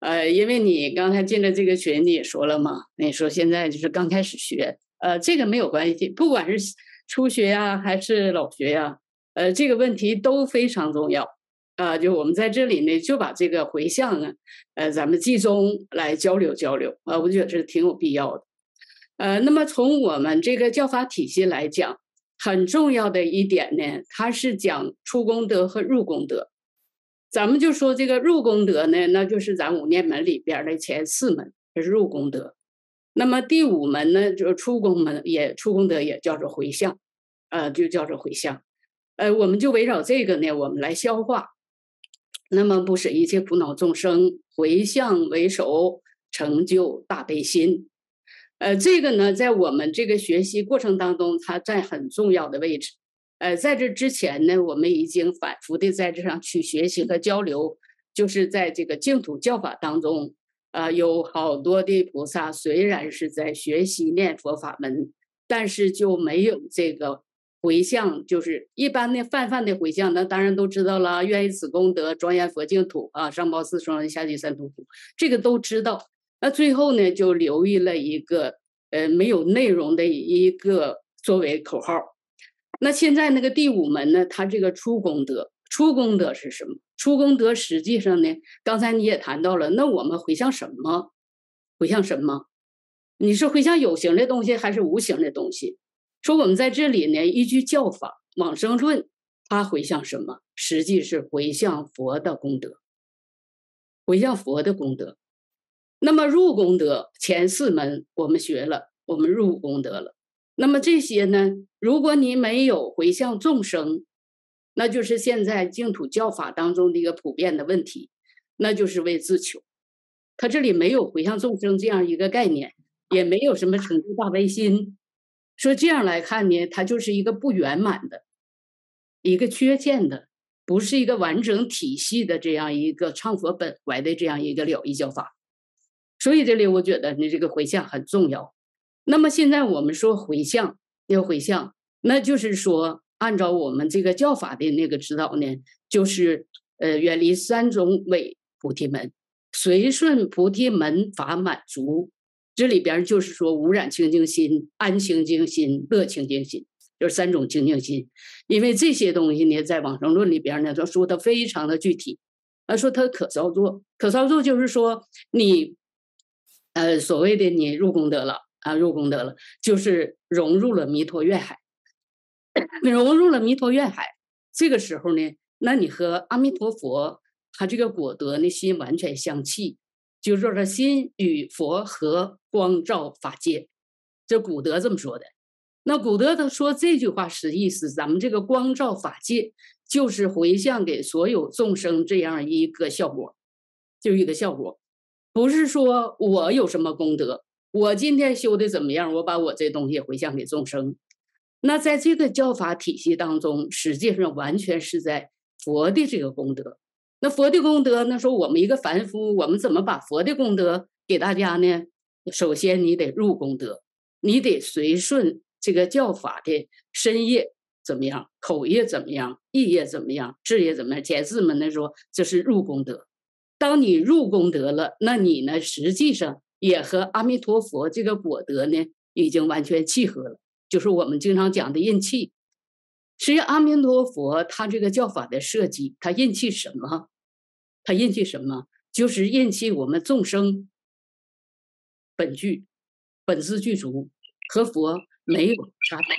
Speaker 6: 呃，因为你刚才进了这个群，你也说了嘛，你说现在就是刚开始学，呃，这个没有关系，不管是初学呀、还是老学呀、呃，这个问题都非常重要。啊、就我们在这里呢，就把这个回向啊，呃，咱们集中来交流交流，啊、我觉得是挺有必要的。呃，那么从我们这个教法体系来讲，很重要的一点呢，它是讲出功德和入功德。咱们就说这个入功德呢，那就是咱五念门里边的前四门，这是入功德。那么第五门呢，就是出功门，也出功德也叫做回向，呃，就叫做回向。呃，我们就围绕这个呢，我们来消化。那么不使一切苦恼众生回向为首，成就大悲心。呃，这个呢，在我们这个学习过程当中，它占很重要的位置。呃，在这之前呢，我们已经反复的在这上去学习和交流，就是在这个净土教法当中，啊、呃，有好多的菩萨虽然是在学习念佛法门，但是就没有这个回向，就是一般的泛泛的回向，那当然都知道了，愿以此功德庄严佛净土啊，上报四双人，下济三途苦，这个都知道。那最后呢，就留意了一个呃没有内容的一个作为口号。那现在那个第五门呢，它这个出功德，出功德是什么？出功德实际上呢，刚才你也谈到了，那我们回向什么？回向什么？你是回向有形的东西还是无形的东西？说我们在这里呢，依据教法往生论，它回向什么？实际是回向佛的功德，回向佛的功德。那么入功德前四门我们学了，我们入功德了。那么这些呢，如果你没有回向众生，那就是现在净土教法当中的一个普遍的问题，那就是为自求。他这里没有回向众生这样一个概念，也没有什么成就大悲心。说这样来看呢，它就是一个不圆满的，一个缺陷的，不是一个完整体系的这样一个唱佛本怀的这样一个了义教法。所以这里我觉得你这个回向很重要。那么现在我们说回向，要回向，那就是说按照我们这个教法的那个指导呢，就是呃远离三种伪菩提门，随顺菩提门法满足。这里边就是说无染清净心、安清净心、乐清净心，就是三种清净心。因为这些东西呢，在往生论里边呢，他说的非常的具体。他说他可操作，可操作就是说你呃所谓的你入功德了。啊，入功德了，就是融入了弥陀愿海，融入了弥陀愿海。这个时候呢，那你和阿弥陀佛他这个果德呢心完全相契，就是说心与佛合，光照法界。这古德这么说的。那古德他说这句话是意思，咱们这个光照法界，就是回向给所有众生这样一个效果，就一个效果，不是说我有什么功德。我今天修的怎么样？我把我这东西回向给众生。那在这个教法体系当中，实际上完全是在佛的这个功德。那佛的功德，那说我们一个凡夫，我们怎么把佛的功德给大家呢？首先你得入功德，你得随顺这个教法的身业怎么样，口业怎么样，意业怎么样，智业怎么样。前四门呢说这是入功德。当你入功德了，那你呢实际上也和阿弥陀佛这个果德呢已经完全契合了，就是我们经常讲的印气。实际上阿弥陀佛他这个教法的设计，他印气什么？他印气什么？就是印气我们众生本具本自具足，和佛没有差别，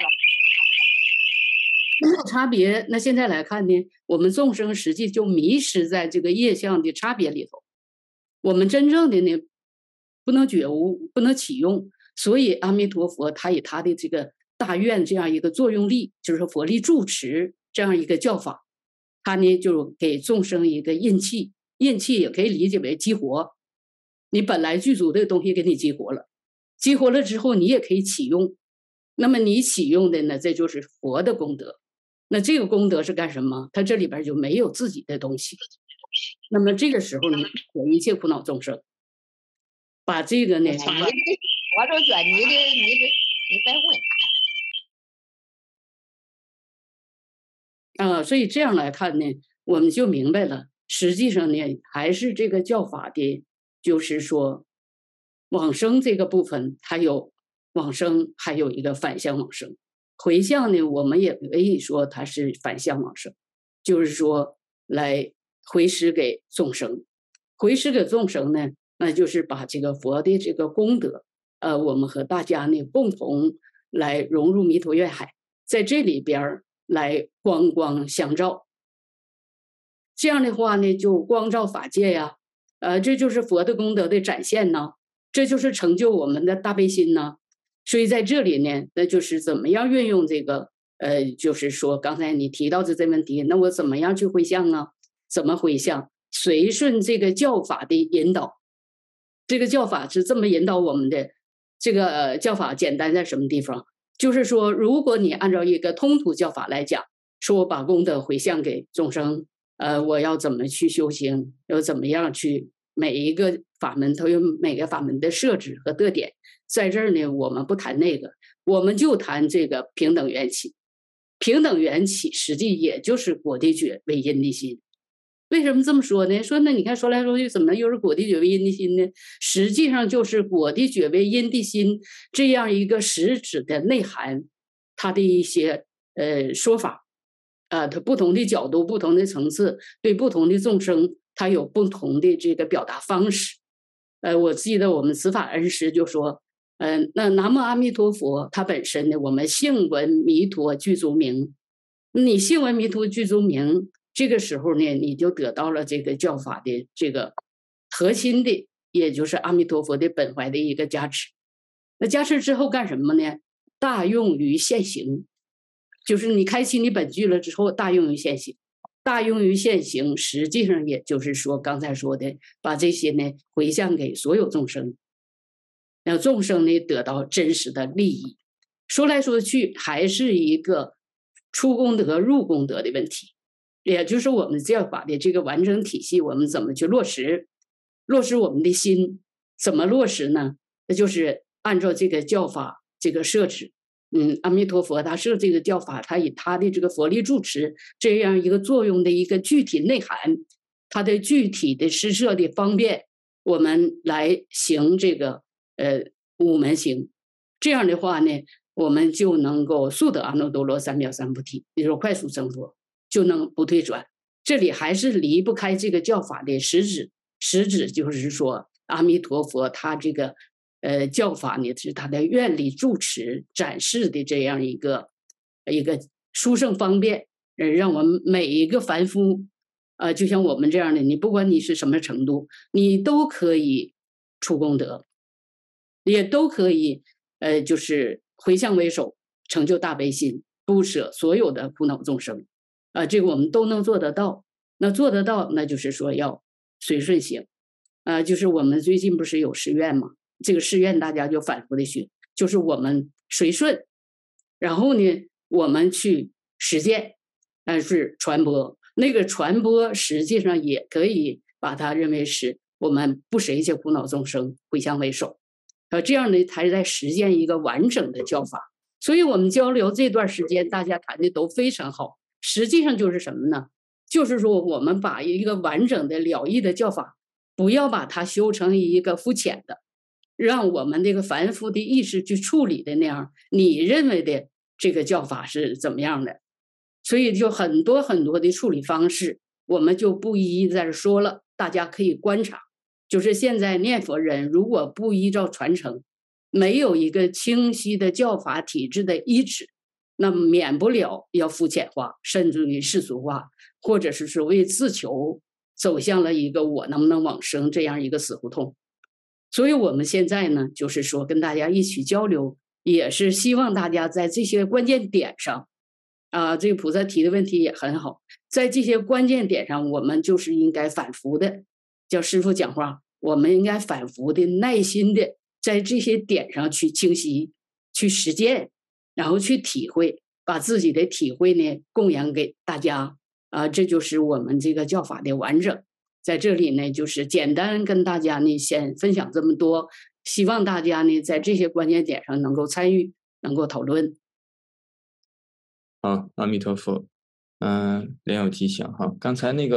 Speaker 6: 没有差别。那现在来看呢，我们众生实际就迷失在这个业相的差别里头，我们真正的呢不能觉悟，不能启用。所以阿弥陀佛他以他的这个大愿这样一个作用力，就是佛力住持这样一个教法，他呢就给众生一个印气。印气也可以理解为激活，你本来具足的东西给你激活了，激活了之后你也可以启用。那么你启用的呢，这就是佛的功德。那这个功德是干什么？他这里边就没有自己的东西。那么这个时候呢，我一切苦恼众生把这个呢，
Speaker 7: 我就觉得你的你的你别问
Speaker 6: 他啊，所以这样来看呢，我们就明白了， 实际上呢，还是这个教法的，就是说往生这个部分，它有往生，还有一个反向往生。回向呢，我们也可以说它是反向往生，就是说来回施给众生。回施给众生呢，那就是把这个佛的这个功德，呃，我们和大家呢共同来融入弥陀愿海，在这里边来光光相照。这样的话呢，就光照法界呀，呃，这就是佛的功德的展现呢，这就是成就我们的大悲心呢。所以在这里呢，那就是怎么样运用这个，呃，就是说刚才你提到的这问题，那我怎么样去回向啊？怎么回向？随顺这个教法的引导，这个教法是这么引导我们的。这个呃教法简单在什么地方？就是说，如果你按照一个通途教法来讲，说我把功德回向给众生，呃，我要怎么去修行，要怎么样去，每一个法门都有每个法门的设置和特点。在这儿呢，我们不谈那个，我们就谈这个平等缘起。平等缘起实际也就是果地觉为因地心。为什么这么说呢？说那你看说来说去，怎么又是果地觉为因地心呢？实际上就是果地觉为因地心这样一个实质的内涵，它的一些呃说法，啊、呃，它不同的角度、不同的层次，对不同的众生，它有不同的这个表达方式。呃，我记得我们慈法恩师就说，嗯、呃，那南无阿弥陀佛，它本身呢，我们信闻弥陀具足名，你信闻弥陀具足名。这个时候呢，你就得到了这个教法的这个核心的，也就是阿弥陀佛的本怀的一个加持。那加持之后干什么呢？大用于现行，就是你开启你本具了之后，大用于现行。大用于现行，实际上也就是说刚才说的，把这些呢回向给所有众生，让众生呢得到真实的利益。说来说去，还是一个出功德入功德的问题。也就是我们教法的这个完整体系，我们怎么去落实？落实我们的心，怎么落实呢？那就是按照这个教法这个设置，嗯，阿弥陀佛他设这个教法，他以他的这个佛力住持这样一个作用的一个具体内涵，它的具体的施设的方便，我们来行这个呃五门行。这样的话呢，我们就能够速得阿耨多罗三藐三菩提，也就是快速成佛。就能不退转。这里还是离不开这个教法的实质，实质就是说阿弥陀佛他这个呃教法呢是他的愿力住持展示的这样一个一个殊胜方便，呃让我们每一个凡夫呃就像我们这样的，你不管你是什么程度，你都可以出功德，也都可以呃就是回向为首，成就大悲心，不舍所有的苦恼众生。啊，这个我们都能做得到。那做得到，那就是说要随顺行。啊，就是我们最近不是有誓愿嘛？这个誓愿大家就反复的学，就是我们随顺，然后呢，我们去实践，但是传播。那个传播实际上也可以把它认为是我们不舍一切苦恼众生，回向为首。呃，这样呢，才是在实践一个完整的教法。所以我们交流这段时间，大家谈的都非常好。实际上就是什么呢？就是说我们把一个完整的了义的教法，不要把它修成一个肤浅的，让我们这个凡夫的意识去处理的那样，你认为的这个教法是怎么样的？所以就很多很多的处理方式，我们就不一一在这说了，大家可以观察。就是现在念佛人如果不依照传承，没有一个清晰的教法体制的依止，那么免不了要肤浅化，甚至于世俗化，或者是说为自求走向了一个我能不能往生这样一个死胡同。所以我们现在呢，就是说跟大家一起交流，也是希望大家在这些关键点上，啊，这个菩萨提的问题也很好，在这些关键点上，我们就是应该反复的，叫师父讲话，我们应该反复的、耐心的，在这些点上去清晰、去实践。然后去体会，把自己的体会呢供养给大家啊、呃，这就是我们这个教法的完整。在这里呢，就是简单跟大家呢先分享这么多，希望大家呢在这些关键点上能够参与，能够讨论。
Speaker 8: 好，阿弥陀佛。嗯、呃，莲友吉祥哈。刚才那个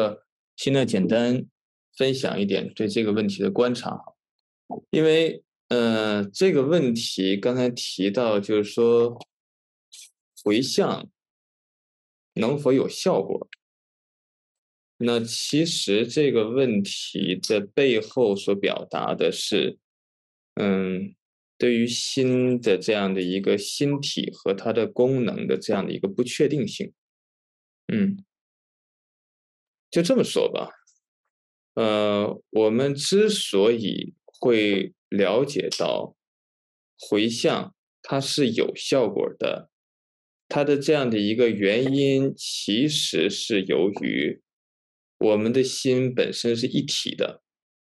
Speaker 8: 现在简单分享一点对这个问题的观察，因为呃这个问题刚才提到，就是说回向能否有效果？那其实这个问题的背后所表达的是，嗯，对于心的这样的一个心体和它的功能的这样的一个不确定性。嗯，就这么说吧，呃，我们之所以会了解到回向它是有效果的，它的这样的一个原因，其实是由于我们的心本身是一体的，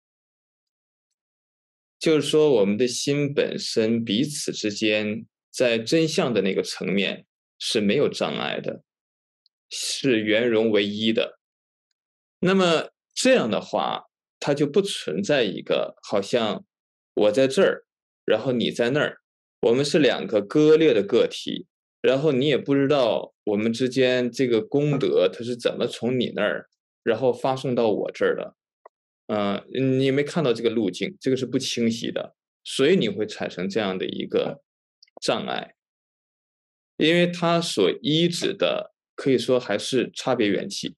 Speaker 8: 就是说我们的心本身彼此之间在真相的那个层面是没有障碍的，是圆融为一的。那么这样的话，它就不存在一个好像我在这儿，然后你在那儿，我们是两个割裂的个体，然后你也不知道我们之间这个功德它是怎么从你那儿然后发送到我这儿的。呃，你没看到这个路径，这个是不清晰的，所以你会产生这样的一个障碍，因为它所依止的可以说还是差别元气。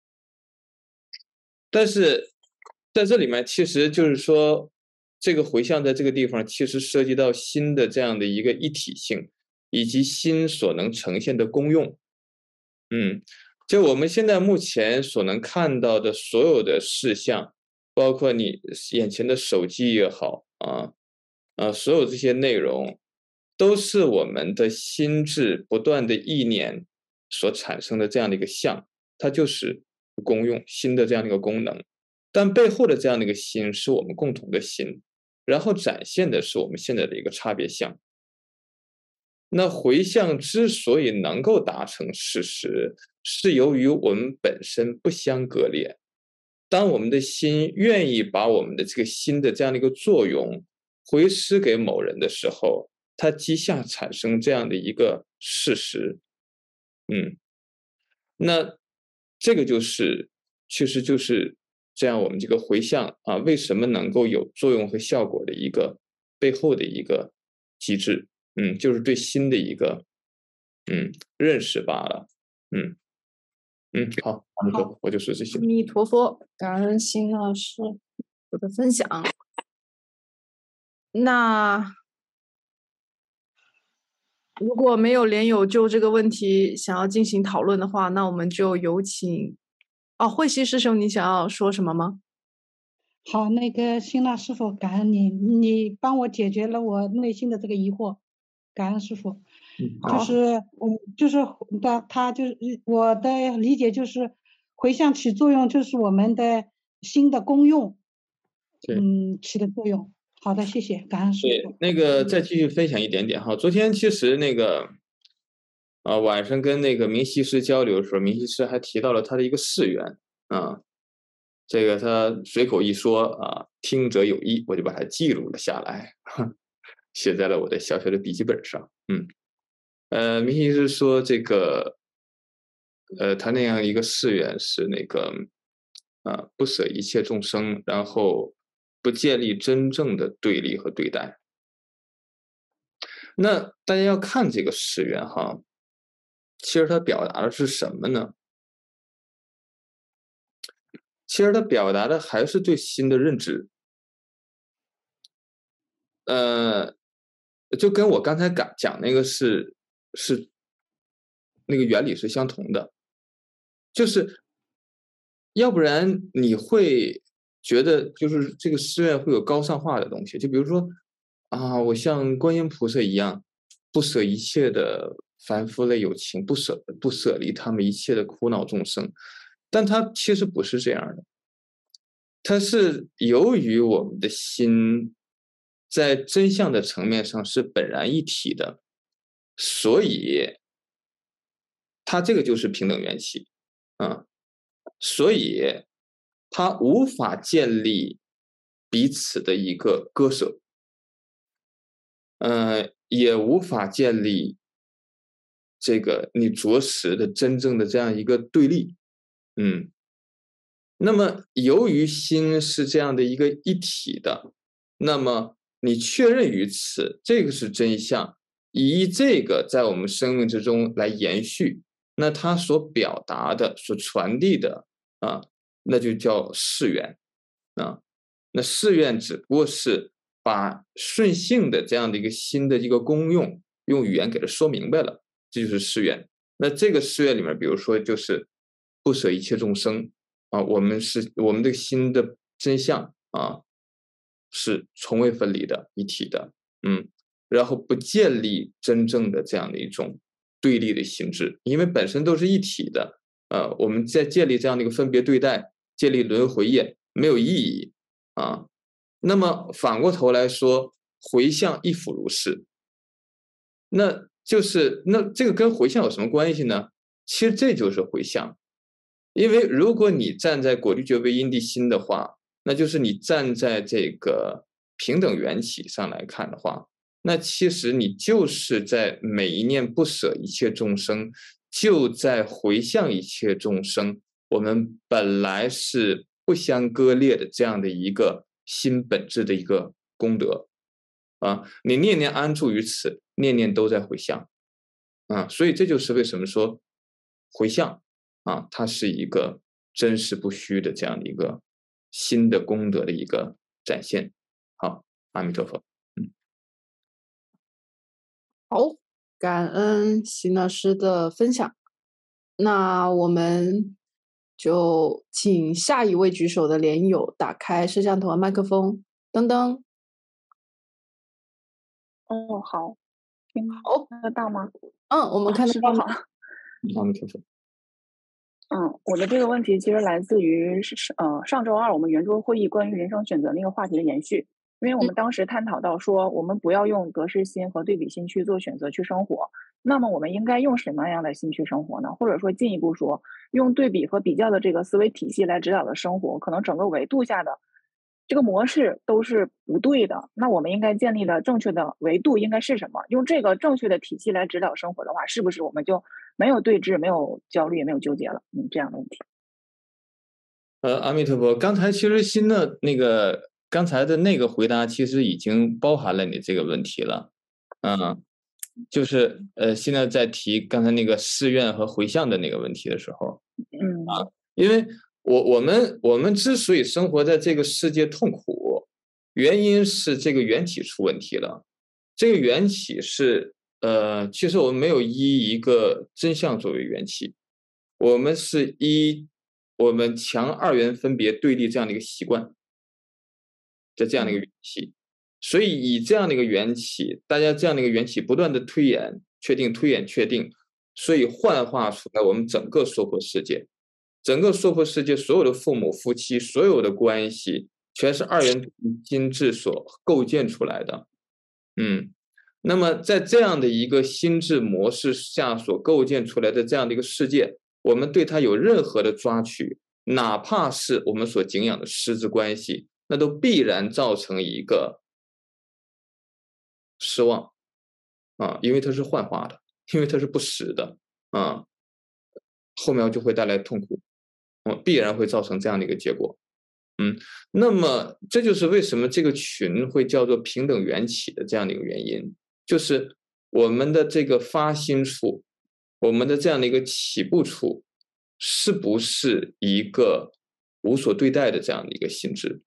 Speaker 8: 但是在这里面其实就是说，这个回向在这个地方其实涉及到心的这样的一个一体性，以及心所能呈现的功用。嗯，就我们现在目前所能看到的所有的事项，包括你眼前的手机也好啊，啊，所有这些内容，都是我们的心智不断的意念所产生的这样的一个相，它就是功用心的这样的一个功能。但背后的这样的一个心是我们共同的心，然后展现的是我们现在的一个差别相。那回向之所以能够达成事实，是由于我们本身不相割裂。当我们的心愿意把我们的这个心的这样的一个作用回施给某人的时候，它即下产生这样的一个事实。嗯，那这个就是其实就是这样，我们这个回向啊，为什么能够有作用和效果的一个背后的一个机制。嗯，就是对心的一个嗯认识罢了。嗯嗯，好，好，我就说这些。
Speaker 2: 阿弥陀佛，感恩辛老师我的分享。那如果没有莲友就这个问题想要进行讨论的话，那我们就有请哦，慧西师兄，你想要说什么吗？
Speaker 5: 好，那个辛辣师傅，感恩你，你帮我解决了我内心的这个疑惑，感恩师傅。就是嗯，就是他他就是我的理解就是回向起作用就是我们的心的功用，嗯，起的作用。好的，谢谢，感恩师傅。
Speaker 8: 对，那个再继续分享一点点哈。昨天其实那个啊、呃、晚上跟那个明西师交流的时候，明西师还提到了他的一个誓愿啊。这个他随口一说啊，听者有意，我就把它记录了下来，写在了我的小小的笔记本上。嗯，呃，明西师说这个，呃，他那样一个誓愿是那个，啊，不舍一切众生，然后不建立真正的对立和对待。那大家要看这个誓愿哈，其实它表达的是什么呢？其实它表达的还是对心的认知。呃，就跟我刚才讲讲那个是是那个原理是相同的，就是要不然你会觉得就是这个誓愿会有高尚化的东西，就比如说啊，我像观音菩萨一样，不舍一切的凡夫类有情，不舍不舍离他们一切的苦恼众生，但它其实不是这样的。它是由于我们的心在真相的层面上是本然一体的，所以它这个就是平等缘起啊，所以它无法建立彼此的一个割舍，呃，也无法建立这个你着实的真正的这样一个对立。嗯， 那么由于心是这样的一个一体的，那么你确认于此，这个是真相，以这个在我们生命之中来延续，那它所表达的、所传递的啊，那就叫誓愿啊。那誓愿只不过是把顺性的这样的一个心的一个功用，用语言给它说明白了，这就是誓愿。那这个誓愿里面，比如说就是不舍一切众生啊，我们是我们的心的真相啊，是从未分离的、一体的，嗯，然后不建立真正的这样的一种对立的心智，因为本身都是一体的，呃，我们在建立这样的一个分别对待、建立轮回业没有意义啊。那么反过头来说，回向亦复如是，那就是那这个跟回向有什么关系呢？其实这就是回向，因为如果你站在果地觉位因地心的话，那就是你站在这个平等缘起上来看的话，那其实你就是在每一念不舍一切众生，就在回向一切众生，我们本来是不相割裂的这样的一个心本质的一个功德啊，你念念安住于此，念念都在回向啊，所以这就是为什么说回向啊，它是一个真实不虚的这样的一个新的功德的一个展现。好，阿弥陀佛。嗯，
Speaker 2: 好，感恩席老师的分享。那我们就请下一位举手的莲友打开摄像头和麦克风。噔噔。
Speaker 9: 哦，好，听
Speaker 2: 好，
Speaker 9: 得到吗？
Speaker 2: 嗯，我们看得到。
Speaker 9: 师父好。
Speaker 8: 阿弥陀佛。
Speaker 9: 嗯，我的这个问题其实来自于是呃上周二我们圆桌会议关于人生选择那个话题的延续，因为我们当时探讨到说，我们不要用得失心和对比心去做选择去生活，那么我们应该用什么样的心去生活呢？或者说进一步说，用对比和比较的这个思维体系来指导的生活，可能整个维度下的这个模式都是不对的。那我们应该建立的正确的维度应该是什么？用这个正确的体系来指导生活的话，是不是我们就没有对峙、没有焦虑、也没有纠结了？嗯，这样的问题。
Speaker 8: 呃，阿弥陀佛，刚才其实新的那个刚才的那个回答，其实已经包含了你这个问题了。嗯，就是呃，现在在提刚才那个誓愿和回向的那个问题的时候，
Speaker 9: 嗯
Speaker 8: 啊，因为我我们我们之所以生活在这个世界痛苦，原因是这个缘起出问题了。这个缘起是呃，其实我们没有依一个真相作为缘起，我们是依我们强二元分别对立这样的一个习惯的这样的一个缘起，所以以这样的一个缘起，大家这样的一个缘起不断的推演、确定、推演、确定，所以幻化出来我们整个娑婆世界，整个娑婆世界所有的父母、夫妻，所有的关系，全是二元心智所构建出来的。嗯，那么在这样的一个心智模式下所构建出来的这样的一个世界，我们对它有任何的抓取，哪怕是我们所敬仰的师之关系，那都必然造成一个失望啊，因为它是幻化的，因为它是不实的啊，后面就会带来痛苦，嗯，必然会造成这样的一个结果。嗯，那么这就是为什么这个群会叫做平等缘起的这样的一个原因，就是我们的这个发心处，我们的这样的一个起步处，是不是一个无所对待的这样的一个心智？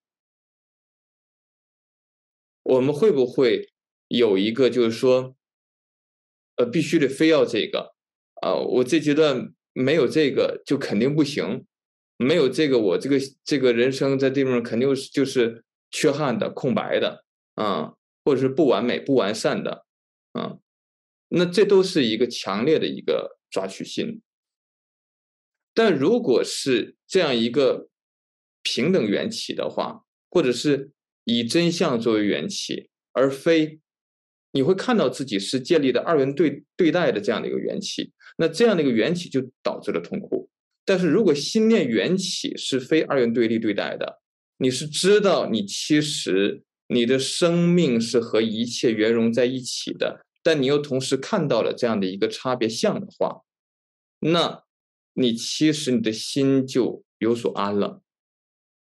Speaker 8: 我们会不会有一个就是说，呃，必须得非要这个啊，我这阶段没有这个就肯定不行。没有这个，我这个这个人生在这地方肯定是就是缺憾的、空白的啊，或者是不完美、不完善的啊，那这都是一个强烈的一个抓取心。但如果是这样一个平等缘起的话，或者是以真相作为缘起，而非你会看到自己是建立的二元对对待的这样的一个缘起，那这样的一个缘起就导致了痛苦。但是如果心念缘起是非二元对立对待的，你是知道你其实你的生命是和一切圆融在一起的，但你又同时看到了这样的一个差别相的话，那你其实你的心就有所安了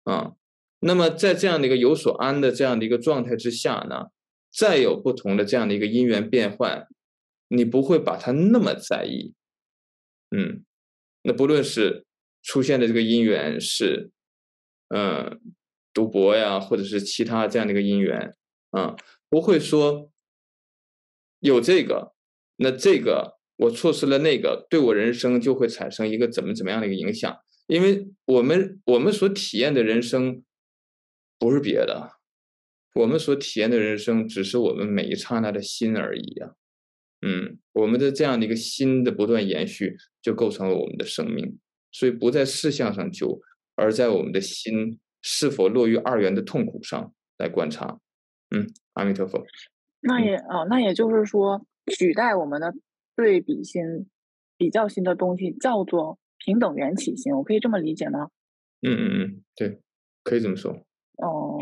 Speaker 8: 啊。那么在这样的一个有所安的这样的一个状态之下呢，再有不同的这样的一个因缘变换，你不会把它那么在意。嗯，那不论是出现的这个因缘是，呃，赌博呀，或者是其他这样的一个因缘啊，不会说有这个，那这个我错失了那个，对我人生就会产生一个怎么怎么样的一个影响。因为我们我们所体验的人生不是别的，我们所体验的人生只是我们每一刹那的心而已呀。嗯，我们的这样的一个心的不断延续，就构成了我们的生命。所以不在事项上求，而在我们的心是否落于二元的痛苦上来观察。嗯，阿弥陀佛。
Speaker 9: 那也啊、呃，那也就是说，取代我们的对比心、比较心的东西叫做平等缘起心，我可以这么理解吗？
Speaker 8: 嗯嗯嗯，对，可以这么说。
Speaker 9: 哦，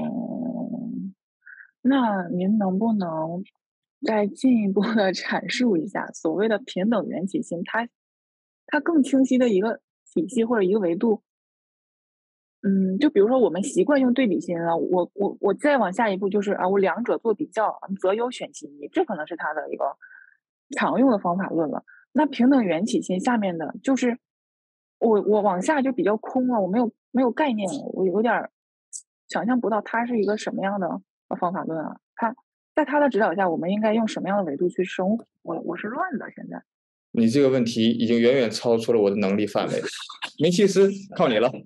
Speaker 9: 那您能不能再进一步的阐述一下所谓的平等缘起心，它它更清晰的一个体系或者一个维度？嗯，就比如说我们习惯用对比心啊，我我我再往下一步就是啊，我两者做比较，择优选其一，这可能是它的一个常用的方法论了。那平等缘起心下面的就是我我往下就比较空了，我没有没有概念，我有点儿想象不到它是一个什么样的方法论啊。它在它的指导下，我们应该用什么样的维度去生活？我我是乱的现在。
Speaker 8: 你这个问题已经远远超出了我的能力范围，梅西斯靠你了。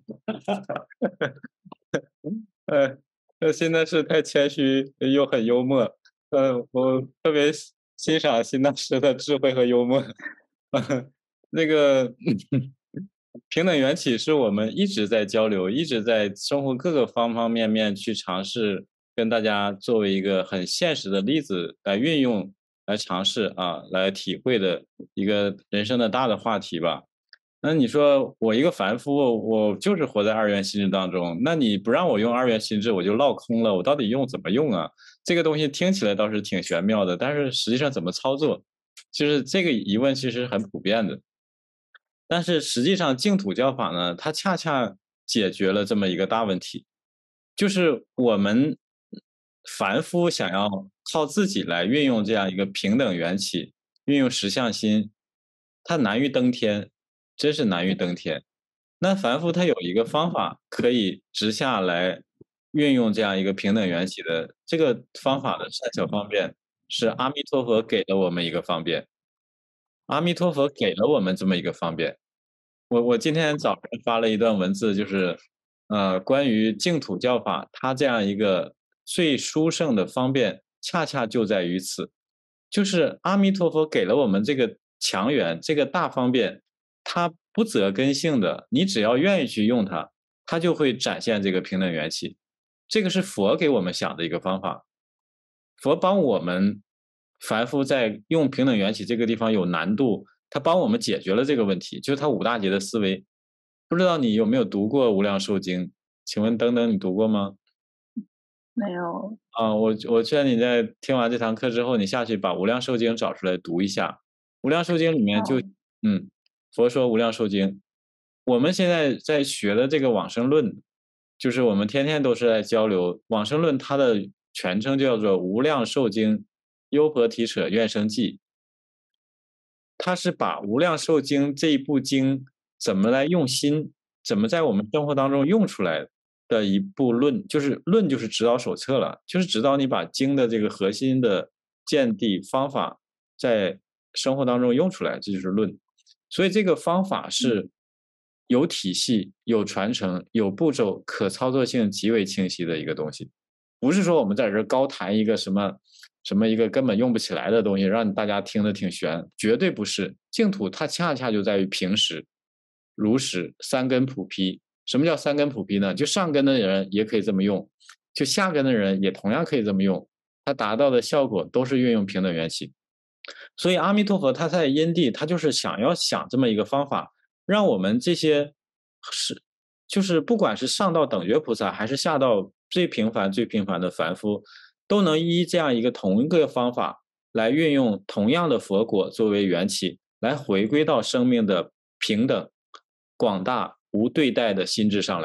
Speaker 1: 呃，呃，现在是太谦虚又很幽默，呃，我特别欣赏辛大师的智慧和幽默。那个平等缘起是我们一直在交流，一直在生活各个方方面面去尝试，跟大家作为一个很现实的例子来运用。来尝试啊，来体会的一个人生的大的话题吧。那你说我一个凡夫，我就是活在二元心智当中，那你不让我用二元心智，我就落空了，我到底用怎么用啊？这个东西听起来倒是挺玄妙的，但是实际上怎么操作，就是这个疑问其实很普遍的。但是实际上净土教法呢，它恰恰解决了这么一个大问题，就是我们凡夫想要靠自己来运用这样一个平等缘起，运用实相心，它难于登天，真是难于登天。那凡夫他有一个方法可以直下来运用这样一个平等缘起的这个方法的善巧方便，是阿弥陀佛给了我们一个方便。阿弥陀佛给了我们这么一个方便。我我今天早上发了一段文字，就是呃关于净土教法，它这样一个最殊胜的方便，恰恰就在于此，就是阿弥陀佛给了我们这个强缘，这个大方便，它不择根性的，你只要愿意去用它，它就会展现这个平等缘起。这个是佛给我们想的一个方法，佛帮我们凡夫在用平等缘起这个地方有难度，他帮我们解决了这个问题，就是他五大劫的思维。不知道你有没有读过《无量寿经》？请问等等，你读过吗？
Speaker 9: 没有
Speaker 1: 啊，我我劝你在听完这堂课之后，你下去把《无量寿经》找出来读一下。《无量寿经》里面就，嗯，佛说《无量寿经》，我们现在在学的这个往生论，就是我们天天都是在交流往生论，它的全称叫做《无量寿经优婆提舍愿生记》。它是把《无量寿经》这一部经怎么来用心，怎么在我们生活当中用出来的一部论，就是论就是指导手册了，就是指导你把经的这个核心的见地方法在生活当中用出来，这就是论。所以这个方法是有体系、有传承、有步骤、可操作性极为清晰的一个东西，不是说我们在这高谈一个什么什么一个根本用不起来的东西，让大家听得挺悬，绝对不是。净土它恰恰就在于平实、如实、三根普披。什么叫三根普披呢？就上根的人也可以这么用，就下根的人也同样可以这么用，它达到的效果都是运用平等缘起。所以阿弥陀佛他在因地，他就是想要想这么一个方法，让我们这些是就是不管是上到等觉菩萨，还是下到最平凡最平凡的凡夫，都能依这样一个同一个方法来运用同样的佛果作为缘起，来回归到生命的平等、广大、无对待的心智上来。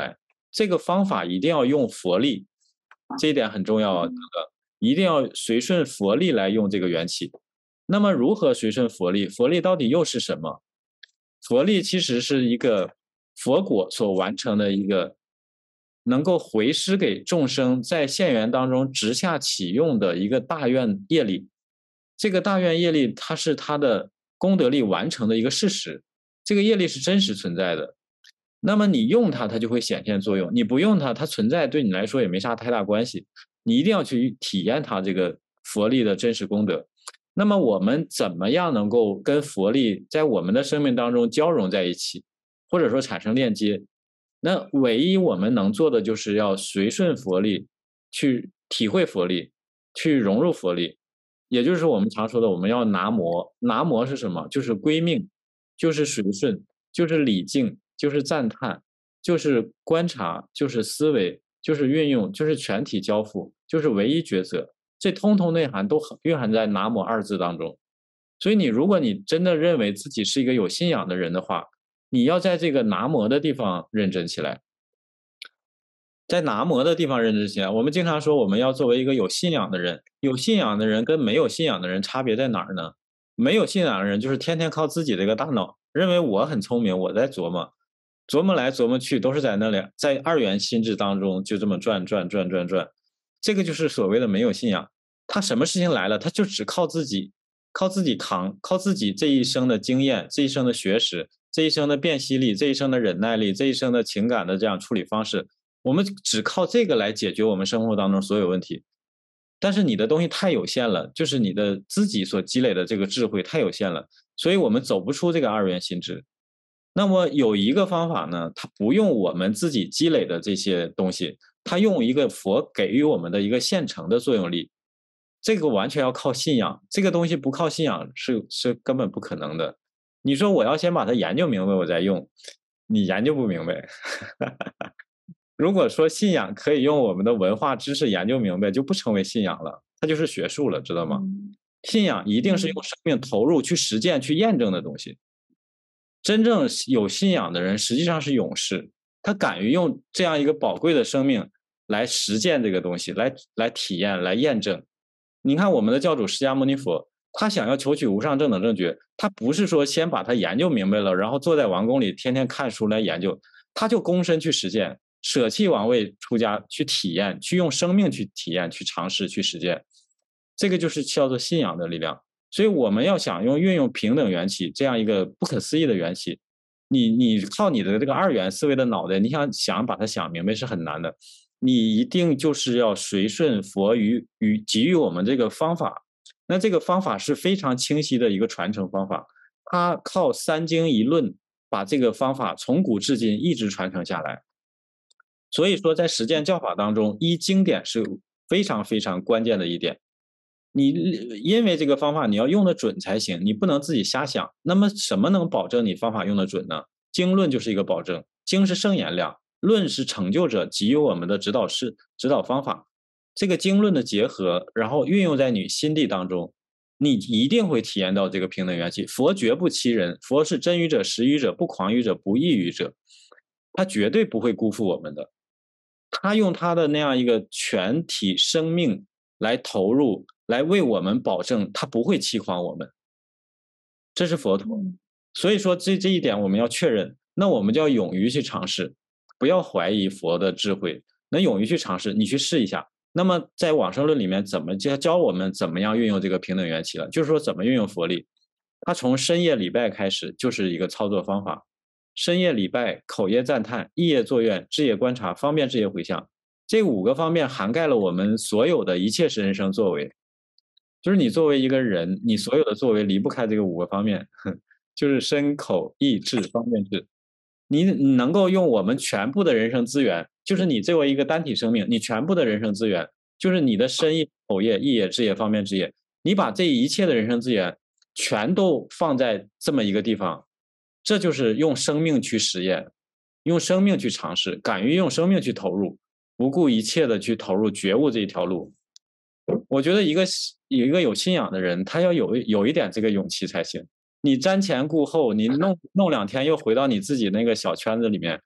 Speaker 1: 这个方法一定要用佛力，这一点很重要啊，这个一定要随顺佛力来用这个元气。那么如何随顺佛力？佛力到底又是什么？佛力其实是一个佛果所完成的一个能够回施给众生在现缘当中直下启用的一个大愿业力。这个大愿业力它是它的功德力完成的一个事实，这个业力是真实存在的。那么你用它，它就会显现作用；你不用它，它存在对你来说也没啥太大关系。你一定要去体验它这个佛力的真实功德。那么我们怎么样能够跟佛力在我们的生命当中交融在一起，或者说产生链接？那唯一我们能做的就是要随顺佛力，去体会佛力，去融入佛力。也就是我们常说的，我们要拿摩。拿摩是什么？就是归命，就是随顺，就是礼敬，就是赞叹，就是观察，就是思维，就是运用，就是全体交付，就是唯一抉择。这通通内涵都蕴含在拿摩二字当中。所以你如果你真的认为自己是一个有信仰的人的话，你要在这个拿摩的地方认真起来。在拿摩的地方认真起来，我们经常说我们要作为一个有信仰的人。有信仰的人跟没有信仰的人差别在哪儿呢？没有信仰的人就是天天靠自己的一个大脑，认为我很聪明，我在琢磨琢磨来琢磨去，都是在那里，在二元心智当中就这么转转转转转。这个就是所谓的没有信仰。他什么事情来了，他就只靠自己，靠自己扛，靠自己这一生的经验，这一生的学识，这一生的辨析力，这一生的忍耐力，这一生的情感的这样处理方式，我们只靠这个来解决我们生活当中所有问题。但是你的东西太有限了，就是你的自己所积累的这个智慧太有限了，所以我们走不出这个二元心智。那么有一个方法呢，它不用我们自己积累的这些东西，它用一个佛给予我们的一个现成的作用力。这个完全要靠信仰，这个东西不靠信仰是是根本不可能的。你说我要先把它研究明白我再用，你研究不明白。如果说信仰可以用我们的文化知识研究明白，就不成为信仰了，它就是学术了，知道吗？信仰一定是用生命投入去实践去验证的东西。真正有信仰的人实际上是勇士，他敢于用这样一个宝贵的生命来实践这个东西，来来体验，来验证。你看我们的教主释迦牟尼佛，他想要求取无上正等正觉，他不是说先把它研究明白了，然后坐在王宫里天天看书来研究，他就躬身去实践，舍弃王位出家去体验，去用生命去体验，去尝试，去实践。这个就是叫做信仰的力量。所以我们要想用运用平等缘起这样一个不可思议的缘起，你你靠你的这个二元思维的脑袋，你想想把它想明白是很难的。你一定就是要随顺佛与与给予我们这个方法。那这个方法是非常清晰的一个传承方法，它靠三经一论把这个方法从古至今一直传承下来。所以说在实践教法当中，依经典是非常非常关键的一点。你因为这个方法你要用得准才行，你不能自己瞎想。那么什么能保证你方法用得准呢？经论就是一个保证。经是圣言量，论是成就者给予我们的指导式指导方法。这个经论的结合，然后运用在你心地当中，你一定会体验到这个平等缘起。佛绝不欺人，佛是真语者实语者不诳语者不异语者，他绝对不会辜负我们的。他用他的那样一个全体生命来投入，来为我们保证他不会欺诳我们，这是佛陀。所以说这这一点我们要确认，那我们就要勇于去尝试，不要怀疑佛的智慧，那勇于去尝试，你去试一下。那么在往生论里面怎么教教我们怎么样运用这个平等缘起了，就是说怎么运用佛力。他从深夜礼拜开始就是一个操作方法，深夜礼拜、口业赞叹、意业作愿、智业观察、方便智业回向，这五个方面涵盖了我们所有的一切人生作为。就是你作为一个人，你所有的作为离不开这个五个方面，就是身口意智方便智。你能够用我们全部的人生资源，就是你作为一个单体生命，你全部的人生资源就是你的身业、口业、意业、智业、方便智业，你把这一切的人生资源全都放在这么一个地方，这就是用生命去实验，用生命去尝试，敢于用生命去投入，不顾一切的去投入觉悟这一条路。我觉得一个有一个有信仰的人，他要有有一点这个勇气才行。你瞻前顾后，你弄弄两天又回到你自己那个小圈子里面，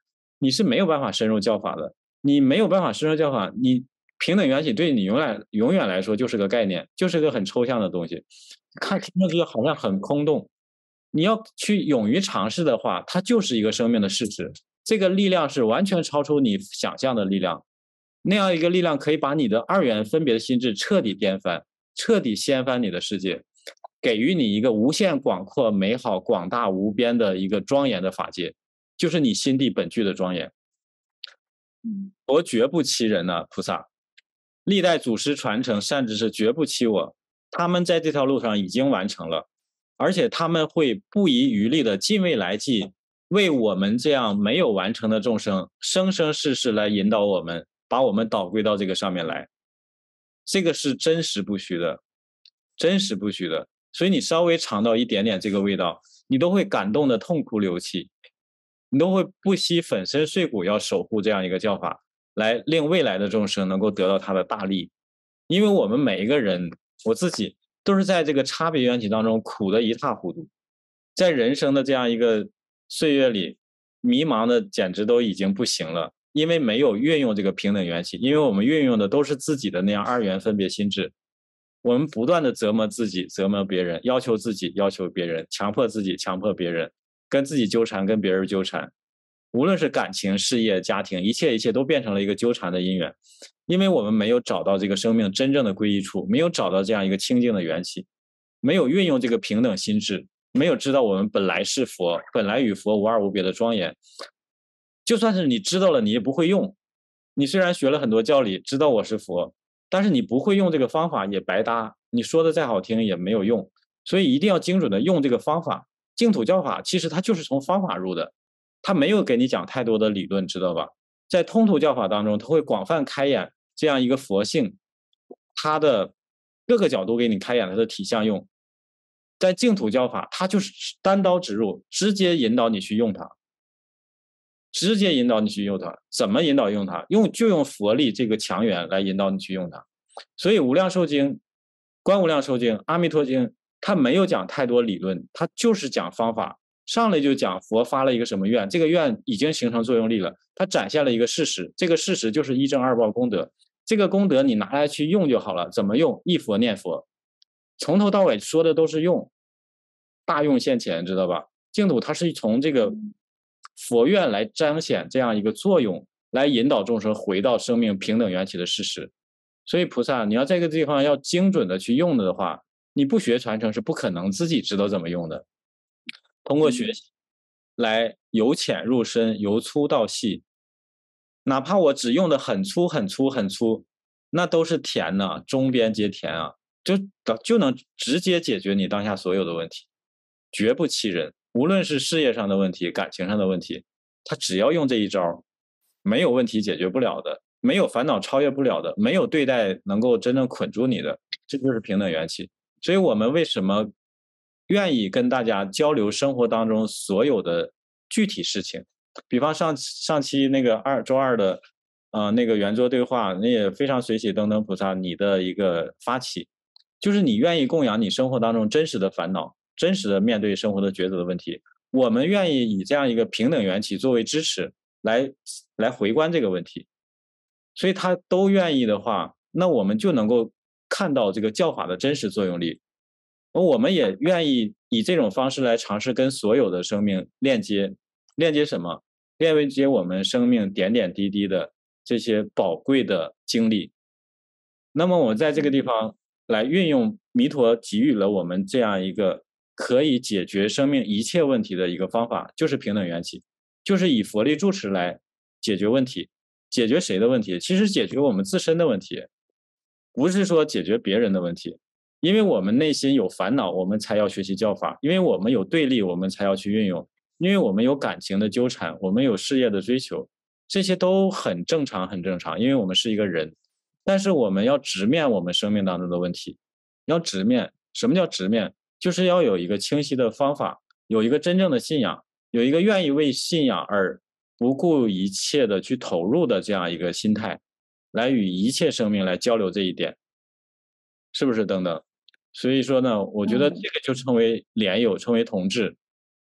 Speaker 1: 你是没有办法深入教法的。你没有办法深入教法，你平等缘起对你永远永远来说就是个概念，就是个很抽象的东西，看听上去好像很空洞。你要去勇于尝试的话，它就是一个生命的事实。这个力量是完全超出你想象的力量，那样一个力量可以把你的二元分别的心智彻底颠翻，彻底掀翻你的世界，给予你一个无限广阔、美好、广大无边的一个庄严的法界，就是你心地本具的庄严。佛绝不欺人呢、啊，菩萨，历代祖师传承善知识绝不欺我，他们在这条路上已经完成了，而且他们会不遗余力的尽未来际，为我们这样没有完成的众生，生生世世来引导我们，把我们导归到这个上面来。这个是真实不虚的，真实不虚的。所以你稍微尝到一点点这个味道，你都会感动的痛哭流涕，你都会不惜粉身碎骨要守护这样一个教法，来令未来的众生能够得到他的大利。因为我们每一个人，我自己都是在这个差别缘起当中苦得一塌糊涂，在人生的这样一个岁月里，迷茫的简直都已经不行了，因为没有运用这个平等缘起，因为我们运用的都是自己的那样二元分别心智，我们不断的折磨自己，折磨别人，要求自己，要求别人，强迫自己，强迫别人，跟自己纠缠，跟别人纠缠，无论是感情、事业、家庭，一切一切都变成了一个纠缠的因缘。因为我们没有找到这个生命真正的归依处，没有找到这样一个清净的缘起，没有运用这个平等心智，没有知道我们本来是佛，本来与佛无二无别的庄严。就算是你知道了，你也不会用。你虽然学了很多教理，知道我是佛，但是你不会用这个方法也白搭，你说的再好听也没有用。所以一定要精准的用这个方法。净土教法其实它就是从方法入的，它没有给你讲太多的理论，知道吧？在通途教法当中，它会广泛开演这样一个佛性，它的各个角度给你开演它的体相用。在净土教法，它就是单刀直入，直接引导你去用它，直接引导你去用它。怎么引导用它？用就用佛力这个强源来引导你去用它。所以无量寿经、观无量寿经、阿弥陀经，它没有讲太多理论，它就是讲方法。上来就讲佛发了一个什么愿，这个愿已经形成作用力了，它展现了一个事实，这个事实就是一正二报功德，这个功德你拿来去用就好了。怎么用？忆佛念佛，从头到尾说的都是用，大用现前，知道吧？净土它是从这个佛愿来彰显这样一个作用，来引导众生回到生命平等缘起的事实。所以菩萨你要在这个地方要精准的去用的话，你不学传承是不可能自己知道怎么用的。通过学习来由浅入深，由粗到细，哪怕我只用的很粗很粗很粗，那都是甜呢，中边皆甜啊，就就能直接解决你当下所有的问题，绝不欺人。无论是事业上的问题、感情上的问题，他只要用这一招，没有问题解决不了的，没有烦恼超越不了的，没有对待能够真正捆住你的，这就是平等缘起。所以我们为什么愿意跟大家交流生活当中所有的具体事情？比方上上期那个二周二的呃那个圆桌对话，那也非常随喜登登菩萨你的一个发起，就是你愿意供养你生活当中真实的烦恼，真实的面对生活的抉择的问题，我们愿意以这样一个平等缘起作为支持来来回观这个问题。所以他都愿意的话，那我们就能够看到这个教法的真实作用力。我们也愿意以这种方式来尝试跟所有的生命链接。链接什么？链接我们生命点点滴滴的这些宝贵的经历。那么我在这个地方来运用弥陀给予了我们这样一个可以解决生命一切问题的一个方法，就是平等缘起，就是以佛力住持来解决问题。解决谁的问题？其实解决我们自身的问题，不是说解决别人的问题。因为我们内心有烦恼，我们才要学习教法；因为我们有对立，我们才要去运用；因为我们有感情的纠缠，我们有事业的追求，这些都很正常，很正常。因为我们是一个人，但是我们要直面我们生命当中的问题，要直面。什么叫直面？就是要有一个清晰的方法，有一个真正的信仰，有一个愿意为信仰而不顾一切的去投入的这样一个心态，来与一切生命来交流这一点，是不是等等？所以说呢，我觉得这个就称为莲友，称为同志。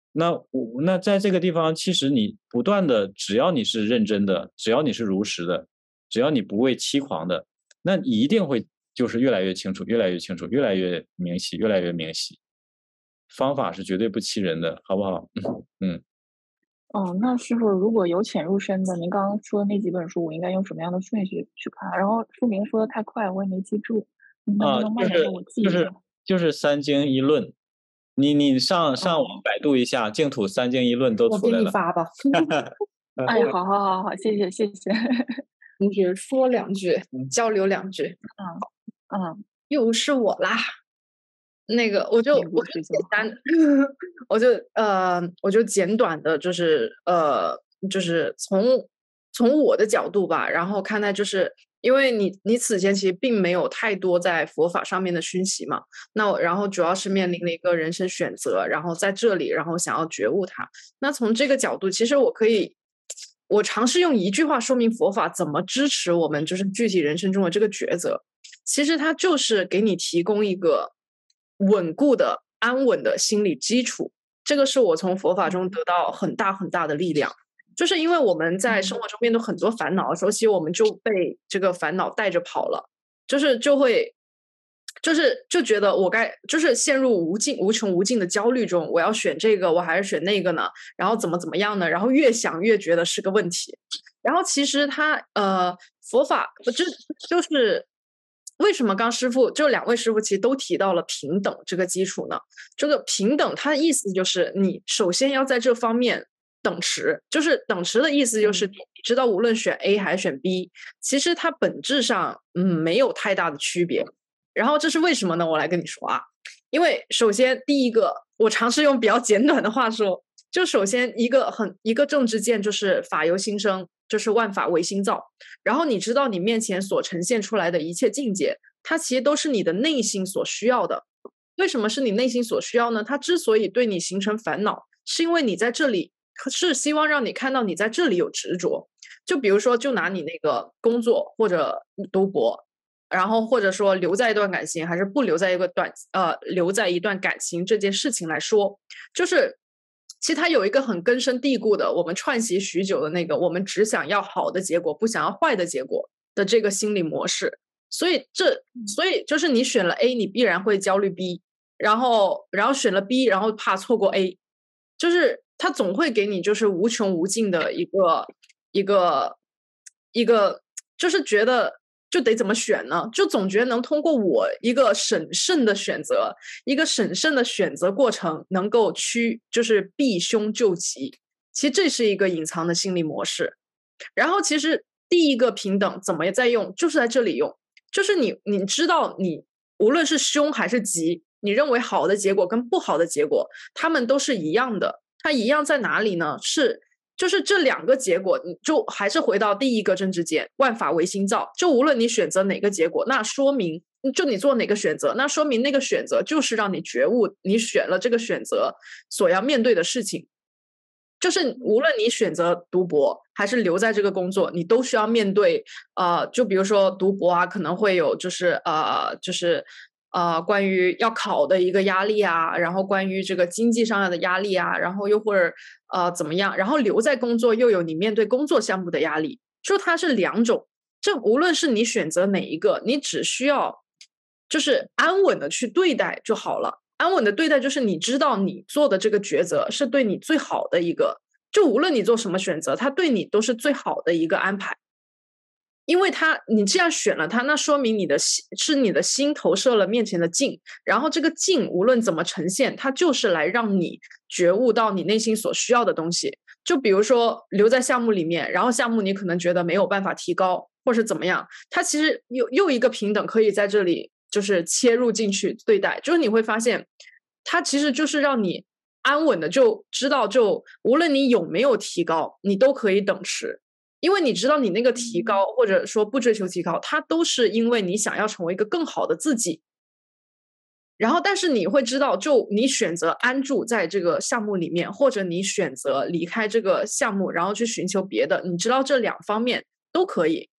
Speaker 1: 那我那在这个地方，其实你不断的，只要你是认真的，只要你是如实的，只要你不为欺狂的，那你一定会就是越来越清楚，越来越清楚，越来越明晰，越来越明晰。方法是绝对不欺人的，好不好？嗯。
Speaker 9: 哦，那师傅，如果由浅入深的，您刚刚说的那几本书，我应该用什么样的顺序去看？然后书名说的太快，我也没记住，您能不
Speaker 1: 啊，
Speaker 9: 能
Speaker 1: 就是
Speaker 9: 慢点给我记
Speaker 1: 就是
Speaker 9: 一下？
Speaker 1: 就是三经一论，你你上上网
Speaker 9: 哦，
Speaker 1: 百度一下，净土三经一论都
Speaker 2: 我给
Speaker 1: 出来了。
Speaker 2: 你发吧。
Speaker 9: 哎，好好好好，谢谢谢谢。
Speaker 2: 同学说两句，
Speaker 1: 嗯
Speaker 2: 交流两句。
Speaker 9: 嗯嗯，
Speaker 2: 又是我啦。那个，我就
Speaker 9: 名
Speaker 2: 我就
Speaker 9: 古师兄好。
Speaker 2: 简单，我就呃，我就简短的，就是呃，就是从从我的角度吧，然后看待，就是因为你你此前其实并没有太多在佛法上面的熏习嘛，那我然后主要是面临了一个人生选择，然后在这里，然后想要觉悟它。那从这个角度，其实我可以，我尝试用一句话说明佛法怎么支持我们，就是具体人生中的这个抉择。其实它就是给你提供一个稳固的、安稳的心理基础。这个是我从佛法中得到很大很大的力量。就是因为我们在生活中面对很多烦恼的时候，其实我们就被这个烦恼带着跑了，就是就会，就是就觉得我该就是陷入无尽无穷无尽的焦虑中，我要选这个，我还是选那个呢？然后怎么怎么样呢？然后越想越觉得是个问题。然后其实他呃，佛法就就是为什么刚师傅就两位师傅其实都提到了平等这个基础呢？这个平等它的意思就是你首先要在这方面等持，就是等持的意思就是你知道无论选 A 还是选 B， 其实它本质上嗯没有太大的区别。然后这是为什么呢？我来跟你说啊，因为首先第一个，我尝试用比较简短的话说，就首先一个很一个正知见就是法由心生，就是万法唯心造。然后你知道你面前所呈现出来的一切境界，它其实都是你的内心所需要的。为什么是你内心所需要呢？它之所以对你形成烦恼，是因为你在这里是希望让你看到你在这里有执着。就比如说，就拿你那个工作或者读博，然后或者说留在一段感情，还是不留在一个短呃留在一段感情这件事情来说，就是其实它有一个很根深蒂固的，我们串习许久的那个，我们只想要好的结果，不想要坏的结果的这个心理模式。所以这所以就是你选了 A， 你必然会焦虑 B， 然后然后选了 B， 然后怕错过 A， 就是它总会给你就是无穷无尽的一个一个一个，就是觉得就得怎么选呢？就总觉得能通过我一个审慎的选择，一个审慎的选择过程，能够驱就是避凶救急。其实这是一个隐藏的心理模式。然后其实第一个平等怎么在用，就是在这里用，就是你你知道你无论是凶还是吉，你认为好的结果跟不好的结果，它们都是一样的。它一样在哪里呢？是就是这两个结果，你就还是回到第一个正知见，万法唯心造。就无论你选择哪个结果，那说明就你做哪个选择，那说明那个选择就是让你觉悟，你选了这个选择所要面对的事情。就是无论你选择读博还是留在这个工作，你都需要面对呃，就比如说读博啊，可能会有就是呃，就是呃，关于要考的一个压力啊，然后关于这个经济上的压力啊，然后又或者呃怎么样，然后留在工作又有你面对工作项目的压力，就它是两种。这无论是你选择哪一个，你只需要就是安稳的去对待就好了。安稳的对待就是你知道你做的这个抉择是对你最好的一个，就无论你做什么选择，它对你都是最好的一个安排。因为他你既然选了他，那说明你的心是你的心投射了面前的境，然后这个境无论怎么呈现，它就是来让你觉悟到你内心所需要的东西。就比如说留在项目里面，然后项目你可能觉得没有办法提高，或是怎么样，它其实又又一个平等可以在这里就是切入进去对待，就是你会发现它其实就是让你安稳的就知道，就无论你有没有提高，你都可以等持。因为你知道你那个提高或者说不追求提高，它都是因为你想要成为一个更好的自己。然后但是你会知道，就你选择安住在这个项目里面，或者你选择离开这个项目然后去寻求别的，你知道这两方面都可以。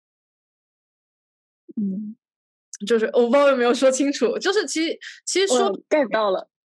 Speaker 9: 嗯，
Speaker 2: 就是我不知道有没有说清楚，就是其实其实说
Speaker 9: get 到了。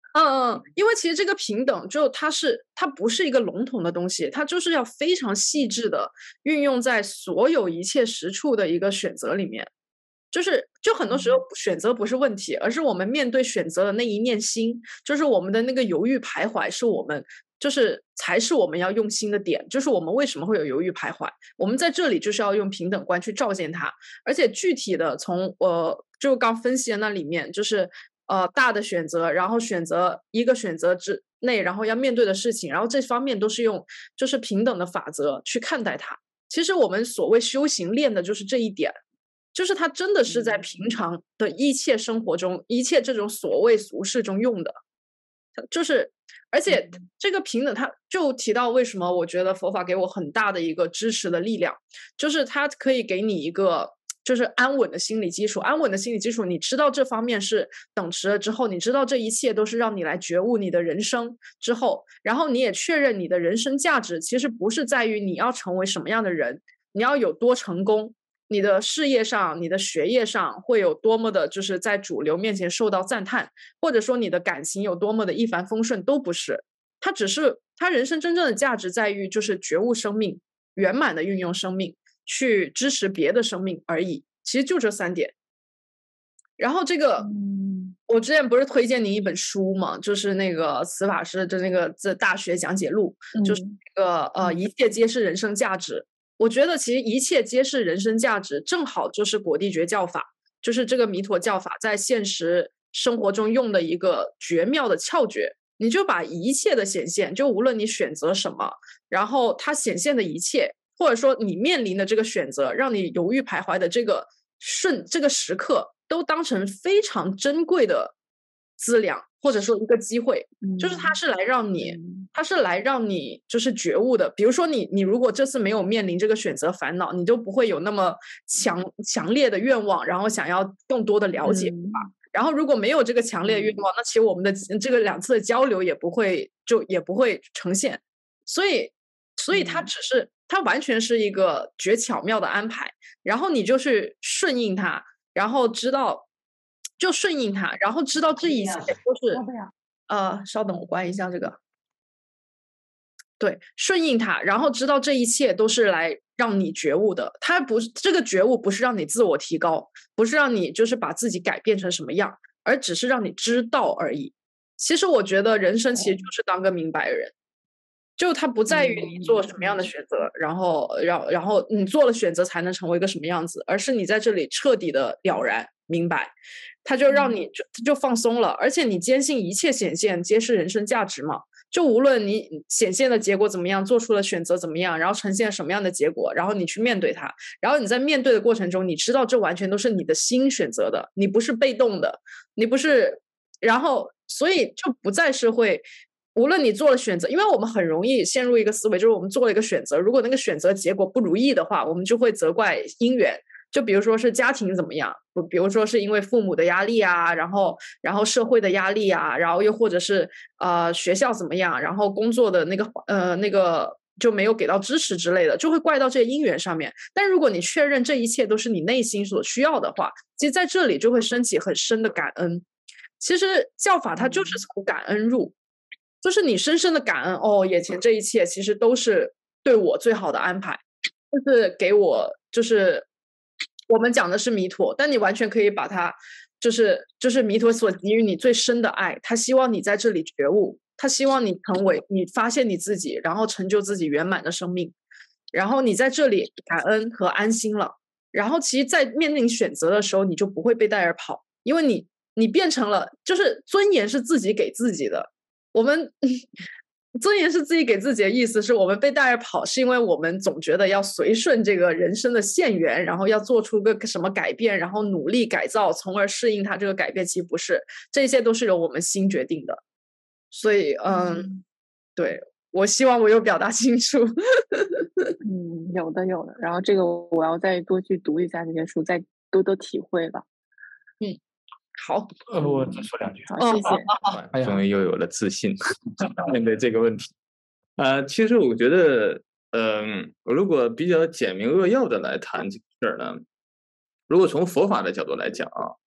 Speaker 2: 嗯嗯，因为其实这个平等就它是它不是一个笼统的东西，它就是要非常细致的运用在所有一切实处的一个选择里面。就是就很多时候选择不是问题，而是我们面对选择的那一念心，就是我们的那个犹豫徘徊，是我们就是才是我们要用心的点，就是我们为什么会有犹豫徘徊，我们在这里就是要用平等观去照见它，而且具体的从呃就刚分析的那里面，就是呃大的选择，然后选择一个选择之内，然后要面对的事情，然后这方面都是用就是平等的法则去看待它。其实我们所谓修行练的就是这一点。就是它真的是在平常的一切生活中，一切这种所谓俗事中用的，就是而且这个平等，它就提到为什么我觉得佛法给我很大的一个支持的力量，就是它可以给你一个就是安稳的心理基础，安稳的心理基础，你知道这方面是等持了之后，你知道这一切都是让你来觉悟你的人生之后，然后你也确认你的人生价值其实不是在于你要成为什么样的人，你要有多成功。你的事业上，你的学业上会有多么的，就是在主流面前受到赞叹，或者说你的感情有多么的一帆风顺，都不是。它只是它人生真正的价值在于，就是觉悟生命，圆满的运用生命，去支持别的生命而已。其实就这三点。然后这个，嗯、我之前不是推荐您一本书嘛，就是那个慈法师的那个《这大学讲解录》，嗯、就是那个呃，一切皆是人生价值。我觉得其实一切皆是人生价值，正好就是果地觉教法，就是这个弥陀教法在现实生活中用的一个绝妙的窍诀。你就把一切的显现，就无论你选择什么，然后它显现的一切，或者说你面临的这个选择，让你犹豫徘徊的这个瞬这个时刻，都当成非常珍贵的资粮。或者说一个机会，就是它是来让你，它是来让你就是觉悟的。比如说你，你如果这次没有面临这个选择烦恼，你就不会有那么强强烈的愿望，然后想要更多的了解，嗯、然后如果没有这个强烈的愿望，那其实我们的这个两次的交流也不会就也不会呈现。所以，所以它只是它完全是一个绝巧妙的安排，然后你就去顺应它，然后知道。就顺应它，然后知道这一切都是，呃，稍等，我关一下这个。对，顺应它，然后知道这一切都是来让你觉悟的。它不是这个觉悟，不是让你自我提高，不是让你就是把自己改变成什么样，而只是让你知道而已。其实我觉得人生其实就是当个明白人。就它不在于你做什么样的选择，嗯、然后，然然后你做了选择才能成为一个什么样子，而是你在这里彻底的了然明白，它就让你就就放松了，而且你坚信一切显现皆是人生价值嘛。就无论你显现的结果怎么样，做出了选择怎么样，然后呈现什么样的结果，然后你去面对它，然后你在面对的过程中，你知道这完全都是你的心选择的，你不是被动的，你不是，然后所以就不再是会。无论你做了选择，因为我们很容易陷入一个思维，就是我们做了一个选择，如果那个选择结果不如意的话，我们就会责怪因缘。就比如说是家庭怎么样，比如说是因为父母的压力啊，然后然后社会的压力啊，然后又或者是呃学校怎么样，然后工作的那个呃那个就没有给到支持之类的，就会怪到这些因缘上面。但如果你确认这一切都是你内心所需要的话，其实在这里就会升起很深的感恩。其实教法它就是从感恩入。就是你深深的感恩哦，眼前这一切其实都是对我最好的安排，就是给我就是我们讲的是弥陀，但你完全可以把它就是就是弥陀所给予你最深的爱，他希望你在这里觉悟，他希望你成为你发现你自己，然后成就自己圆满的生命，然后你在这里感恩和安心了，然后其实在面临选择的时候，你就不会被带而跑，因为你你变成了就是尊严是自己给自己的。我们尊严是自己给自己的意思是我们被带而跑，是因为我们总觉得要随顺这个人生的现缘，然后要做出个什么改变，然后努力改造，从而适应它这个改变。其实不是，这些都是由我们心决定的。所以，嗯，嗯对，我希望我有表达清楚。
Speaker 9: 嗯，有的有的。然后这个我要再多去读一下这些书，再多多体会吧。
Speaker 2: 嗯。好，
Speaker 10: 呃，我再说两句。
Speaker 9: 好，谢谢。
Speaker 8: 哎，终于又有了自信面对这个问题。呃，其实我觉得，嗯、呃，如果比较简明扼要的来谈这个事儿呢，如果从佛法的角度来讲啊，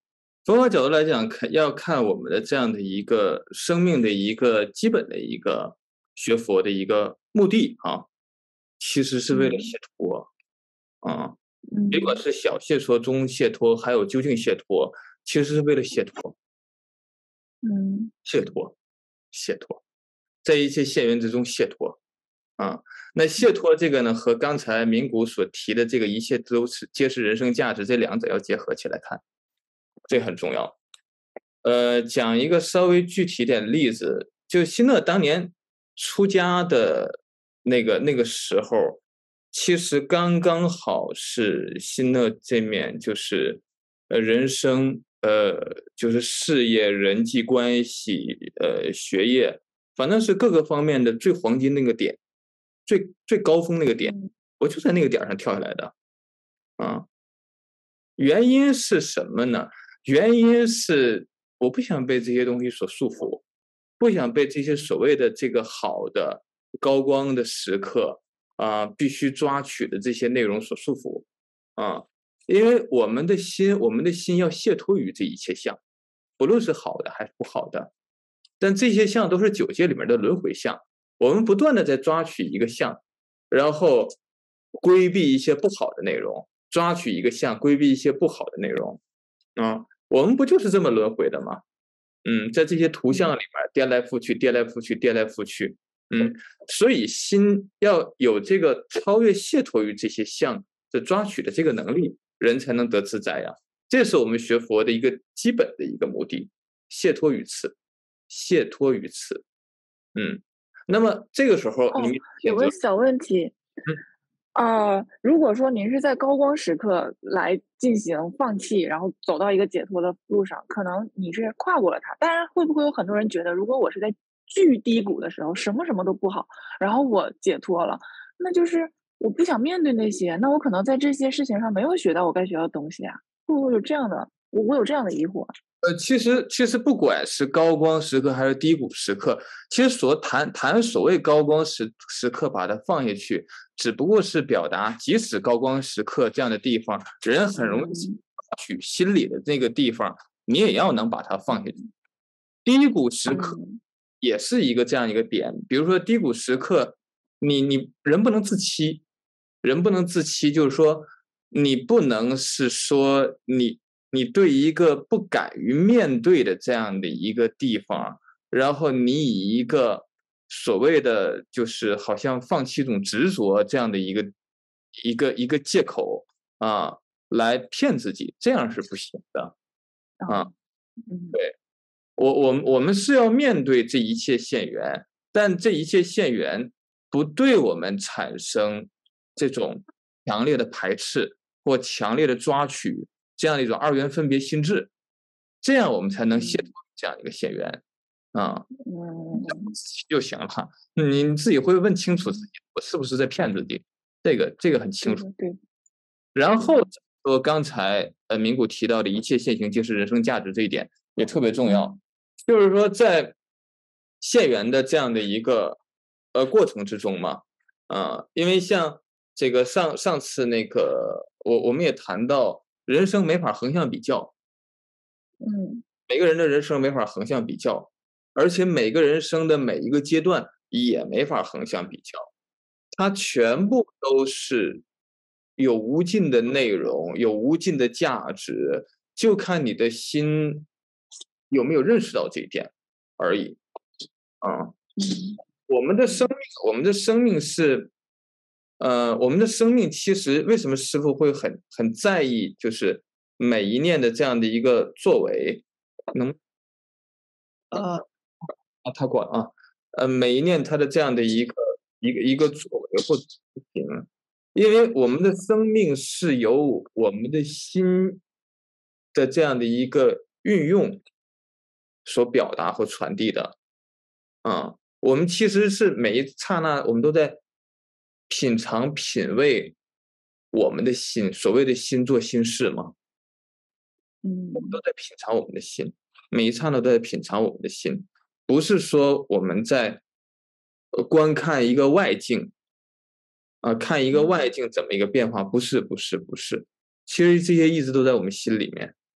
Speaker 8: 佛法角度来讲，看要看我们的这样的一个生命的一个基本的一个学佛的一个目的啊，其实是为了解脱啊。别管是小解脱、中解脱，还有究竟解脱，其实是为了解脱。
Speaker 9: 嗯，
Speaker 8: 解脱，解脱，在一切现缘之中解脱啊。那解脱这个呢，和刚才明谷所提的这个一切都是皆是人生价值，这两者要结合起来看，这很重要。呃，讲一个稍微具体点的例子，就辛勒当年出家的那个那个时候，其实刚刚好是辛勒这面就是呃人生呃就是事业、人际关系、呃学业，反正是各个方面的最黄金那个点，最最高峰那个点，我就在那个点上跳下来的啊。原因是什么呢？原因是我不想被这些东西所束缚，不想被这些所谓的这个好的高光的时刻啊，必须抓取的这些内容所束缚啊。因为我们的心，我们的心要解脱于这一切相，不论是好的还是不好的，但这些相都是九界里面的轮回相，我们不断的在抓取一个相，然后规避一些不好的内容，抓取一个相，规避一些不好的内容啊。我们不就是这么轮回的吗？嗯，在这些图像里面颠来覆去，颠来覆去，颠来覆去。嗯，所以心要有这个超越、解脱于这些相的抓取的这个能力，人才能得自在呀。这是我们学佛的一个基本的一个目的，解脱于此，解脱于此。嗯，那么这个时候你、
Speaker 9: 哦、有个小问题。
Speaker 8: 嗯
Speaker 9: 啊、呃，如果说您是在高光时刻来进行放弃，然后走到一个解脱的路上，可能你是跨过了它。当然，会不会有很多人觉得，如果我是在巨低谷的时候，什么什么都不好，然后我解脱了，那就是我不想面对那些，那我可能在这些事情上没有学到我该学到的东西啊。会不会有这样的？我我有这样的疑惑。
Speaker 8: 呃，其实其实不管是高光时刻还是低谷时刻，其实所谈谈所谓高光时时刻把它放下去，只不过是表达，即使高光时刻这样的地方，人很容易去心里的那个地方，你也要能把它放下去。低谷时刻也是一个这样一个点，比如说低谷时刻，你你人不能自欺，人不能自欺，就是说你不能是说你。你对一个不敢于面对的这样的一个地方，然后你以一个所谓的就是好像放弃一种执着这样的一个一个一个借口啊，来骗自己，这样是不行的啊。对，我我我们是要面对这一切现缘，但这一切现缘不对我们产生这种强烈的排斥或强烈的抓取。这样的一种二元分别心智，这样我们才能解脱这样一个现缘啊，就行了。你自己会问清楚自己，我是不是在骗自己？这个这个很清楚。
Speaker 9: 对。
Speaker 8: 然后说刚才呃明谷提到的一切现行皆是人生价值这一点也特别重要，就是说在现缘的这样的一个呃过程之中嘛，啊，因为像这个上上次那个我我们也谈到。人生没法横向比较，
Speaker 9: 嗯，
Speaker 8: 每个人的人生没法横向比较，而且每个人生的每一个阶段也没法横向比较，它全部都是有无尽的内容，有无尽的价值，就看你的心有没有认识到这一点而已。啊，我们的生命，我们的生命是。呃，我们的生命其实为什么师父会很很在意，就是每一念的这样的一个作为，能，呃，啊，他管啊，呃，每一念他的这样的一个一个一个作为或执行，因为我们的生命是由我们的心的这样的一个运用所表达和传递的，啊，我们其实是每一刹那我们都在。品尝品味我们的心，所谓的心做心事嘛，
Speaker 9: 嗯，
Speaker 8: 我们都在品尝我们的心，每一刹那都在品尝我们的心，不是说我们在观看一个外境啊、呃，看一个外境怎么一个变化，不是，不是，不是，其实这些一直都在我们心里面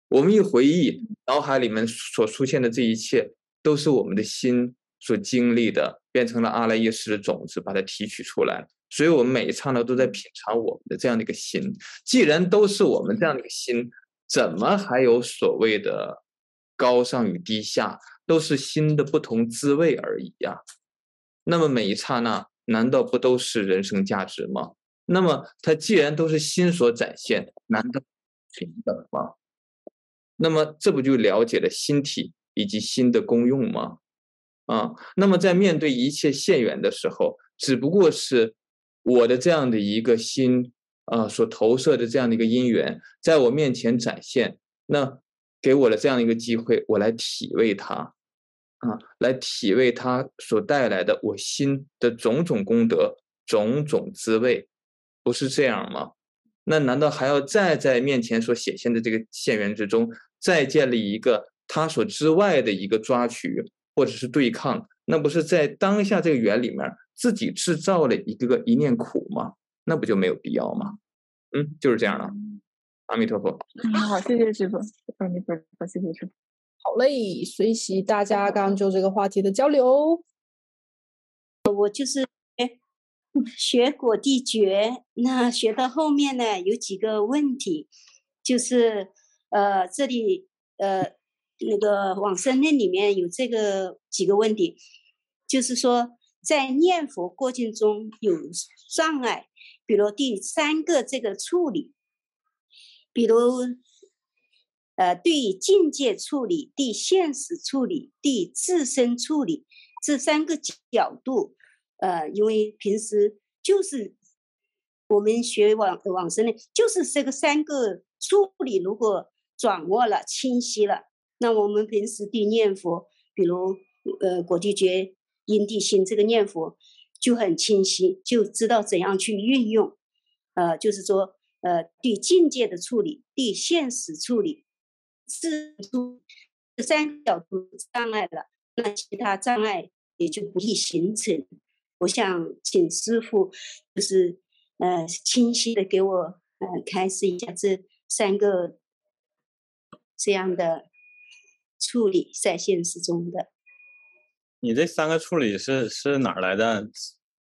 Speaker 8: 我们一回忆，脑海里面所出现的这一切，都是我们的心所经历的，变成了阿赖耶识的种子，把它提取出来。所以我们每一刹那都在品尝我们的这样的一个心。既然都是我们这样的一个心，怎么还有所谓的高上与低下？都是心的不同滋味而已呀。那么每一刹那，难道不都是人生价值吗？那么它既然都是心所展现，难道平等吗？那么这不就了解了心体以及心的功用吗？啊，那么在面对一切现缘的时候，只不过是我的这样的一个心啊，所投射的这样的一个因缘，在我面前展现，那给我了这样一个机会，我来体味它啊，来体味它所带来的我心的种种功德、种种滋味，不是这样吗？那难道还要再在面前所显现的这个现缘之中，再建立一个他所之外的一个抓取或者是对抗？那不是在当下这个缘里面自己制造了一个一念苦吗？那不就没有必要吗？嗯，就是这样了。阿弥陀佛。
Speaker 9: 嗯，好，谢谢师父。阿弥陀佛，谢谢师父。
Speaker 2: 好嘞，随喜大家刚刚就这个话题的交流。
Speaker 10: 我就是学果地觉，那学到后面呢，有几个问题，就是呃，这里呃那个往生论里面有这个几个问题，就是说在念佛过程中有障碍，比如第三个这个处理，比如呃对境界处理、对现实处理、对自身处理这三个角度。呃，因为平时就是我们学往往生呢，就是这个三个处理，如果掌握了、清晰了，那我们平时对念佛，比如呃果地觉、因地心这个念佛就很清晰，就知道怎样去运用。呃，就是说呃对境界的处理、对现实处理、自处这三个角度障碍了，那其他障碍也就不易形成。我想请师父就是呃清晰的给我呃开示一下这三个这样的处理在现实中的。
Speaker 1: 你这三个处理是是哪儿来的？嗯、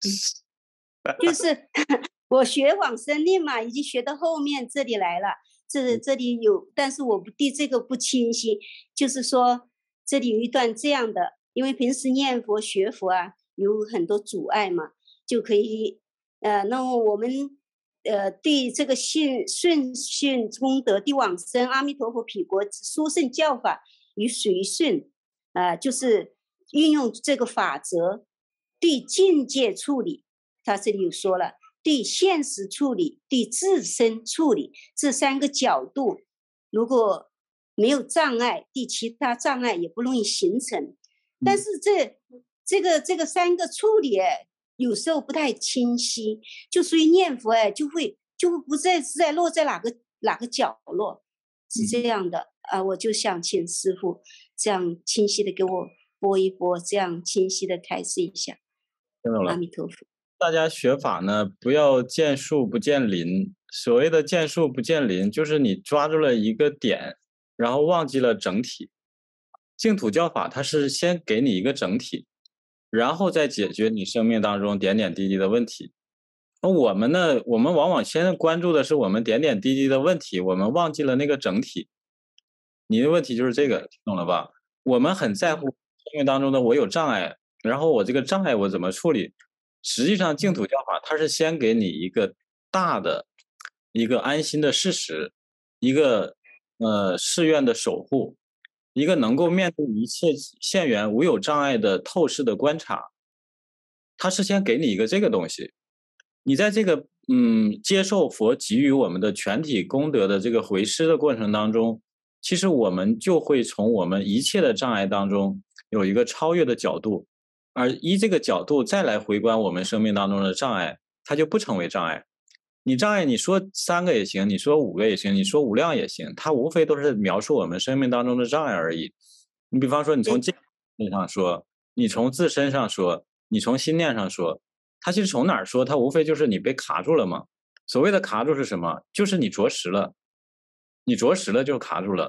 Speaker 10: 就是我学往生论嘛，已经学到后面这里来了，这这里有，但是我不对这个不清晰，就是说这里有一段这样的，因为平时念佛学佛啊。有很多阻碍嘛，就可以，呃，那么我们，呃，对这个信顺信功德的往生，阿弥陀佛彼国殊胜教法与随顺，啊、呃，就是运用这个法则，对境界处理，他这里有说了，对现实处理，对自身处理这三个角度，如果没有障碍，对其他障碍也不容易形成，但是这。这个这个三个处理有时候不太清晰，就属于念佛哎，就会就会不再是在落在哪个哪个角落，是这样的啊。我就想请师父这样清晰的给我播一播，这样清晰的开示一下。阿弥陀佛。
Speaker 1: 大家学法呢，不要见树不见林。所谓的见树不见林，就是你抓住了一个点，然后忘记了整体。净土教法它是先给你一个整体。然后再解决你生命当中点点滴滴的问题。那我们呢？我们往往先关注的是我们点点滴滴的问题，我们忘记了那个整体。你的问题就是这个，听懂了吧？我们很在乎生命当中的我有障碍，然后我这个障碍我怎么处理？实际上，净土教法它是先给你一个大的、一个安心的事实，一个呃誓愿的守护。一个能够面对一切现缘无有障碍的透视的观察，他是先给你一个这个东西，你在这个嗯接受佛给予我们的全体功德的这个回施的过程当中，其实我们就会从我们一切的障碍当中有一个超越的角度，而依这个角度再来回观我们生命当中的障碍，它就不成为障碍。你障碍，你说三个也行，你说五个也行，你说无量也行，它无非都是描述我们生命当中的障碍而已。你比方说，你从境界上说，你从自身上说，你从心念上说，它其实从哪儿说，它无非就是你被卡住了嘛。所谓的卡住是什么？就是你着实了，你着实了就卡住了。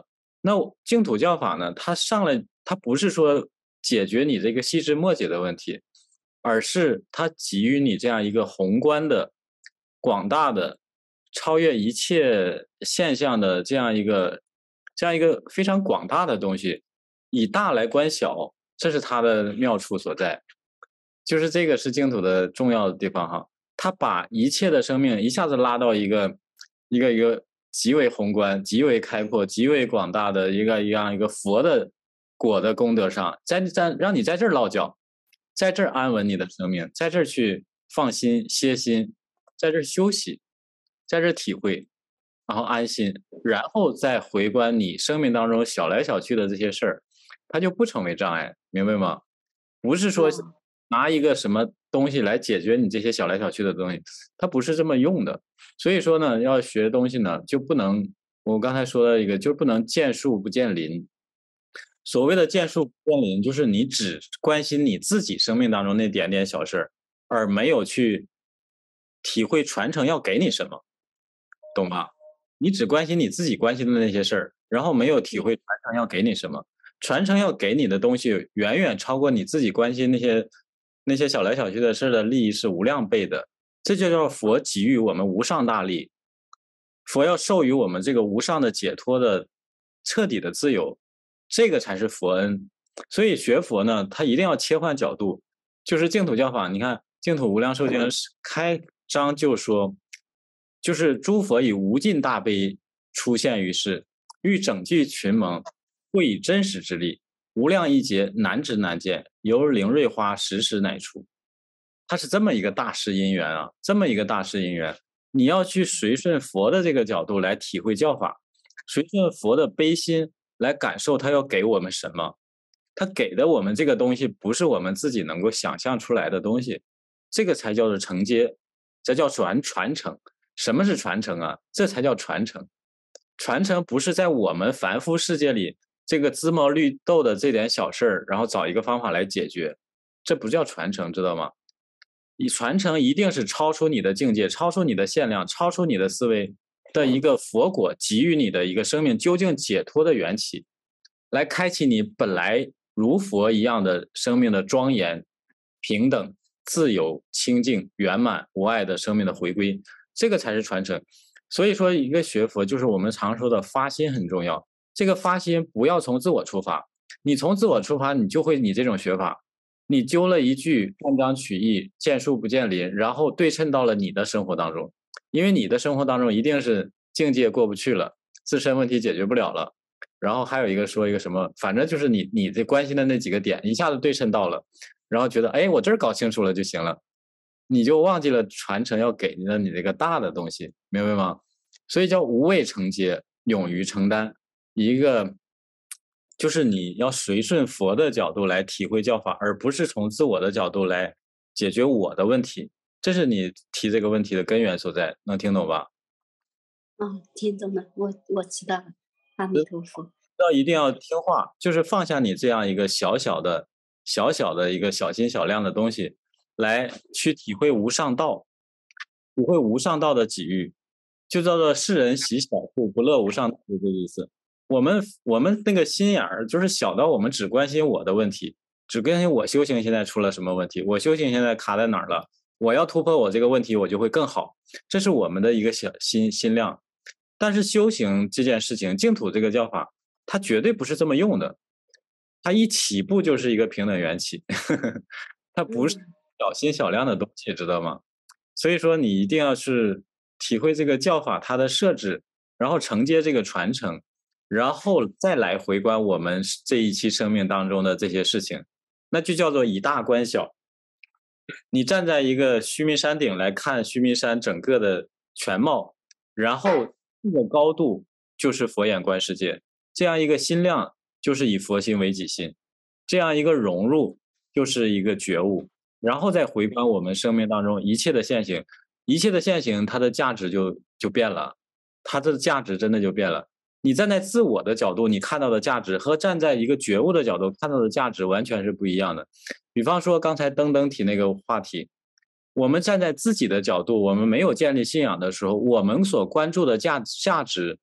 Speaker 1: 那净土教法呢，它上来它不是说解决你这个细枝末节的问题，而是它给予你这样一个宏观的、广大的、超越一切现象的这样一个、这样一个非常广大的东西，以大来观小，这是它的妙处所在。就是这个是净土的重要的地方哈，它把一切的生命一下子拉到一个一个一个极为宏观、极为开阔、极为广大的一个一样一个佛的果的功德上，在在让你在这儿落脚，在这儿安稳你的生命，在这儿去放心歇心，在这儿休息，在这儿体会，然后安心，然后再回观你生命当中小来小去的这些事儿，它就不成为障碍，明白吗？不是说拿一个什么东西来解决你这些小来小去的东西，它不是这么用的。所以说呢，要学东西呢，就不能，我刚才说的一个，就不能见树不见林。所谓的见树不见林，就是你只关心你自己生命当中那点点小事儿，而没有去体会传承要给你什么，懂吧？你只关心你自己关心的那些事儿，然后没有体会传承要给你什么。传承要给你的东西远远超过你自己关心那些那些小来小去的事的利益是无量倍的，这就叫佛给予我们无上大利，佛要授予我们这个无上的解脱的彻底的自由，这个才是佛恩。所以学佛呢，他一定要切换角度，就是净土教法，你看净土无量寿经开章就说，就是诸佛以无尽大悲出现于世，欲拯济群蒙，会以真实之力，无量一劫难知难见，犹如灵瑞花时时乃出。它是这么一个大势因缘啊，这么一个大势因缘，你要去随顺佛的这个角度来体会教法，随顺佛的悲心来感受他要给我们什么。他给的我们这个东西不是我们自己能够想象出来的东西，这个才叫做承接，这叫传传承。什么是传承啊？这才叫传承。传承不是在我们凡夫世界里这个芝麻绿豆的这点小事儿，然后找一个方法来解决，这不叫传承，知道吗？你传承一定是超出你的境界，超出你的限量，超出你的思维的一个佛果给予你的一个生命究竟解脱的缘起，来开启你本来如佛一样的生命的庄严、平等、自由、清净、圆满、无碍的生命的回归，这个才是传承。所以说一个学佛就是我们常说的发心很重要，这个发心不要从自我出发，你从自我出发你就会你这种学法，你揪了一句断章取义，见树不见林，然后对称到了你的生活当中，因为你的生活当中一定是境界过不去了，自身问题解决不了了，然后还有一个说一个什么，反正就是你你这关心的那几个点一下子对称到了，然后觉得哎我这儿搞清楚了就行了，你就忘记了传承要给你的你这个大的东西，明白吗？所以叫无畏承接，勇于承担，一个就是你要随顺佛的角度来体会教法，而不是从自我的角度来解决我的问题，这是你提这个问题的根源所在，能听懂吧？
Speaker 10: 哦，听懂了，我我知道了，阿弥陀佛。
Speaker 1: 要一定要听话，就是放下你这样一个小小的小小的一个小心小量的东西，来去体会无上道，体会无上道的给予，就叫做世人喜小处，不乐无上道，这个意思。我们我们那个心眼儿就是小到我们只关心我的问题，只关心我修行现在出了什么问题，我修行现在卡在哪儿了，我要突破我这个问题，我就会更好，这是我们的一个小心心量。但是修行这件事情，净土这个教法，它绝对不是这么用的，它一起步就是一个平等缘起，呵呵，它不是小心小量的东西，知道吗？所以说你一定要是体会这个教法它的设置，然后承接这个传承，然后再来回观我们这一期生命当中的这些事情，那就叫做以大观小。你站在一个须弥山顶来看须弥山整个的全貌，然后这个高度就是佛眼观世界，这样一个心量就是以佛心为己心，这样一个融入就是一个觉悟，然后再回观我们生命当中一切的现行，一切的现行它的价值就就变了，它的价值真的就变了。你站在自我的角度你看到的价值和站在一个觉悟的角度看到的价值完全是不一样的。比方说刚才登登提那个话题，我们站在自己的角度，我们没有建立信仰的时候，我们所关注的价价值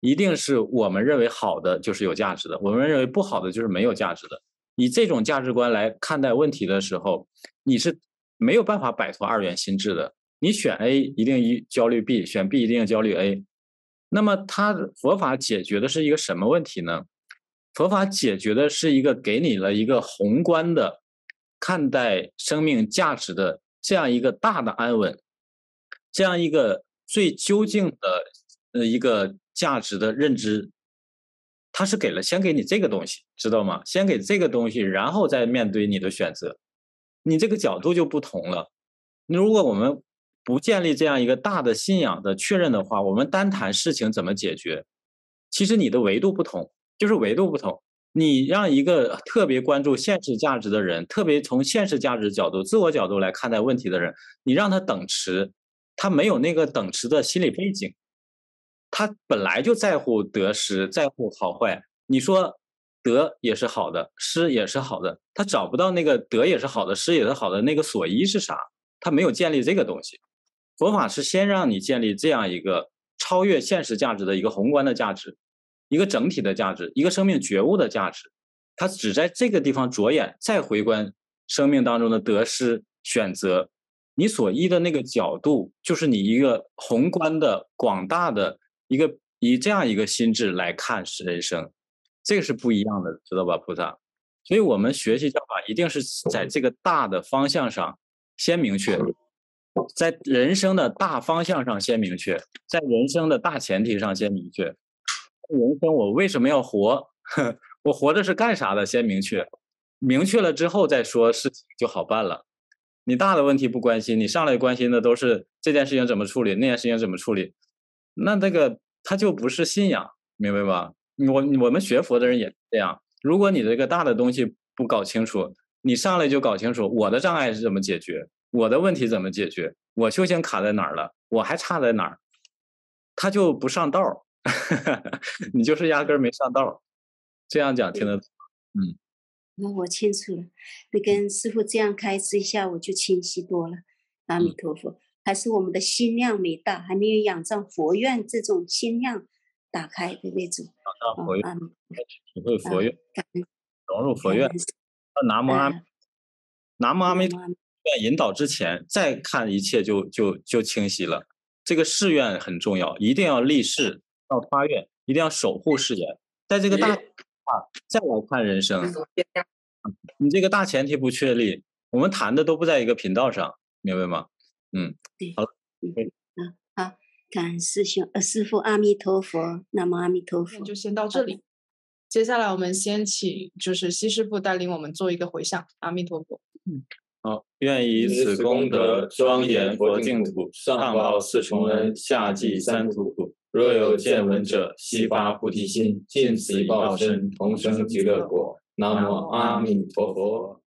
Speaker 1: 一定是我们认为好的就是有价值的，我们认为不好的就是没有价值的。以这种价值观来看待问题的时候，你是没有办法摆脱二元心智的。你选 A 一定焦虑 B， 选 B 一定焦虑 A。那么它佛法解决的是一个什么问题呢？佛法解决的是一个给你了一个宏观的看待生命价值的这样一个大的安稳，这样一个最究竟的呃一个价值的认知。它是给了先给你这个东西，知道吗？先给这个东西，然后再面对你的选择，你这个角度就不同了。如果我们不建立这样一个大的信仰的确认的话，我们单谈事情怎么解决，其实你的维度不同，就是维度不同。你让一个特别关注现实价值的人，特别从现实价值角度、自我角度来看待问题的人，你让他等持，他没有那个等持的心理背景，他本来就在乎得失，在乎好坏。你说得也是好的，失也是好的，他找不到那个得也是好的，失也是好的那个所依是啥，他没有建立这个东西。佛法是先让你建立这样一个超越现实价值的一个宏观的价值，一个整体的价值，一个生命觉悟的价值。他只在这个地方着眼，再回观生命当中的得失选择，你所依的那个角度，就是你一个宏观的广大的一个以这样一个心智来看人生，这个是不一样的，知道吧，菩萨？所以我们学习教法一定是在这个大的方向上先明确，在人生的大方向上先明确，在人生的大前提上先明确。人生我为什么要活？我活着是干啥的？先明确，明确了之后再说事情就好办了。你大的问题不关心，你上来关心的都是这件事情怎么处理，那件事情怎么处理，那这个它就不是信仰，明白吧？我我们学佛的人也是这样。如果你这个大的东西不搞清楚，你上来就搞清楚我的障碍是怎么解决，我的问题怎么解决，我修行卡在哪儿了，我还差在哪儿，他就不上道。你就是压根儿没上道。这样讲听得懂？嗯。
Speaker 10: 那我清楚了，你跟师父这样开示一下，我就清晰多了。阿弥陀佛，还是我们的心量没大，还没有仰仗佛愿这种心量打开的那种。
Speaker 1: 仰仗佛愿，体会佛愿，
Speaker 10: 啊、
Speaker 1: 融入佛愿。南无阿弥，南无阿弥陀佛愿引导之前，再看一切就就就清晰了。这个誓愿很重要，一定要立誓到发愿，一定要守护誓言。在这个大再来看人生，你这个大前提不确立，我们谈的都不在一个频道上，明白吗？嗯，好了，
Speaker 10: 嗯，好，感恩师兄，呃，师父阿弥陀佛，南无阿弥陀佛，
Speaker 2: 就先到这里。接下来我们先请就是西师父带领我们做一个回向，阿弥陀佛。
Speaker 1: 嗯，好，愿以此功德庄严佛净土，上报四重恩，下济三途苦。若有见闻者，悉发菩提心，尽此一报身，同生极乐国。南无阿弥陀佛。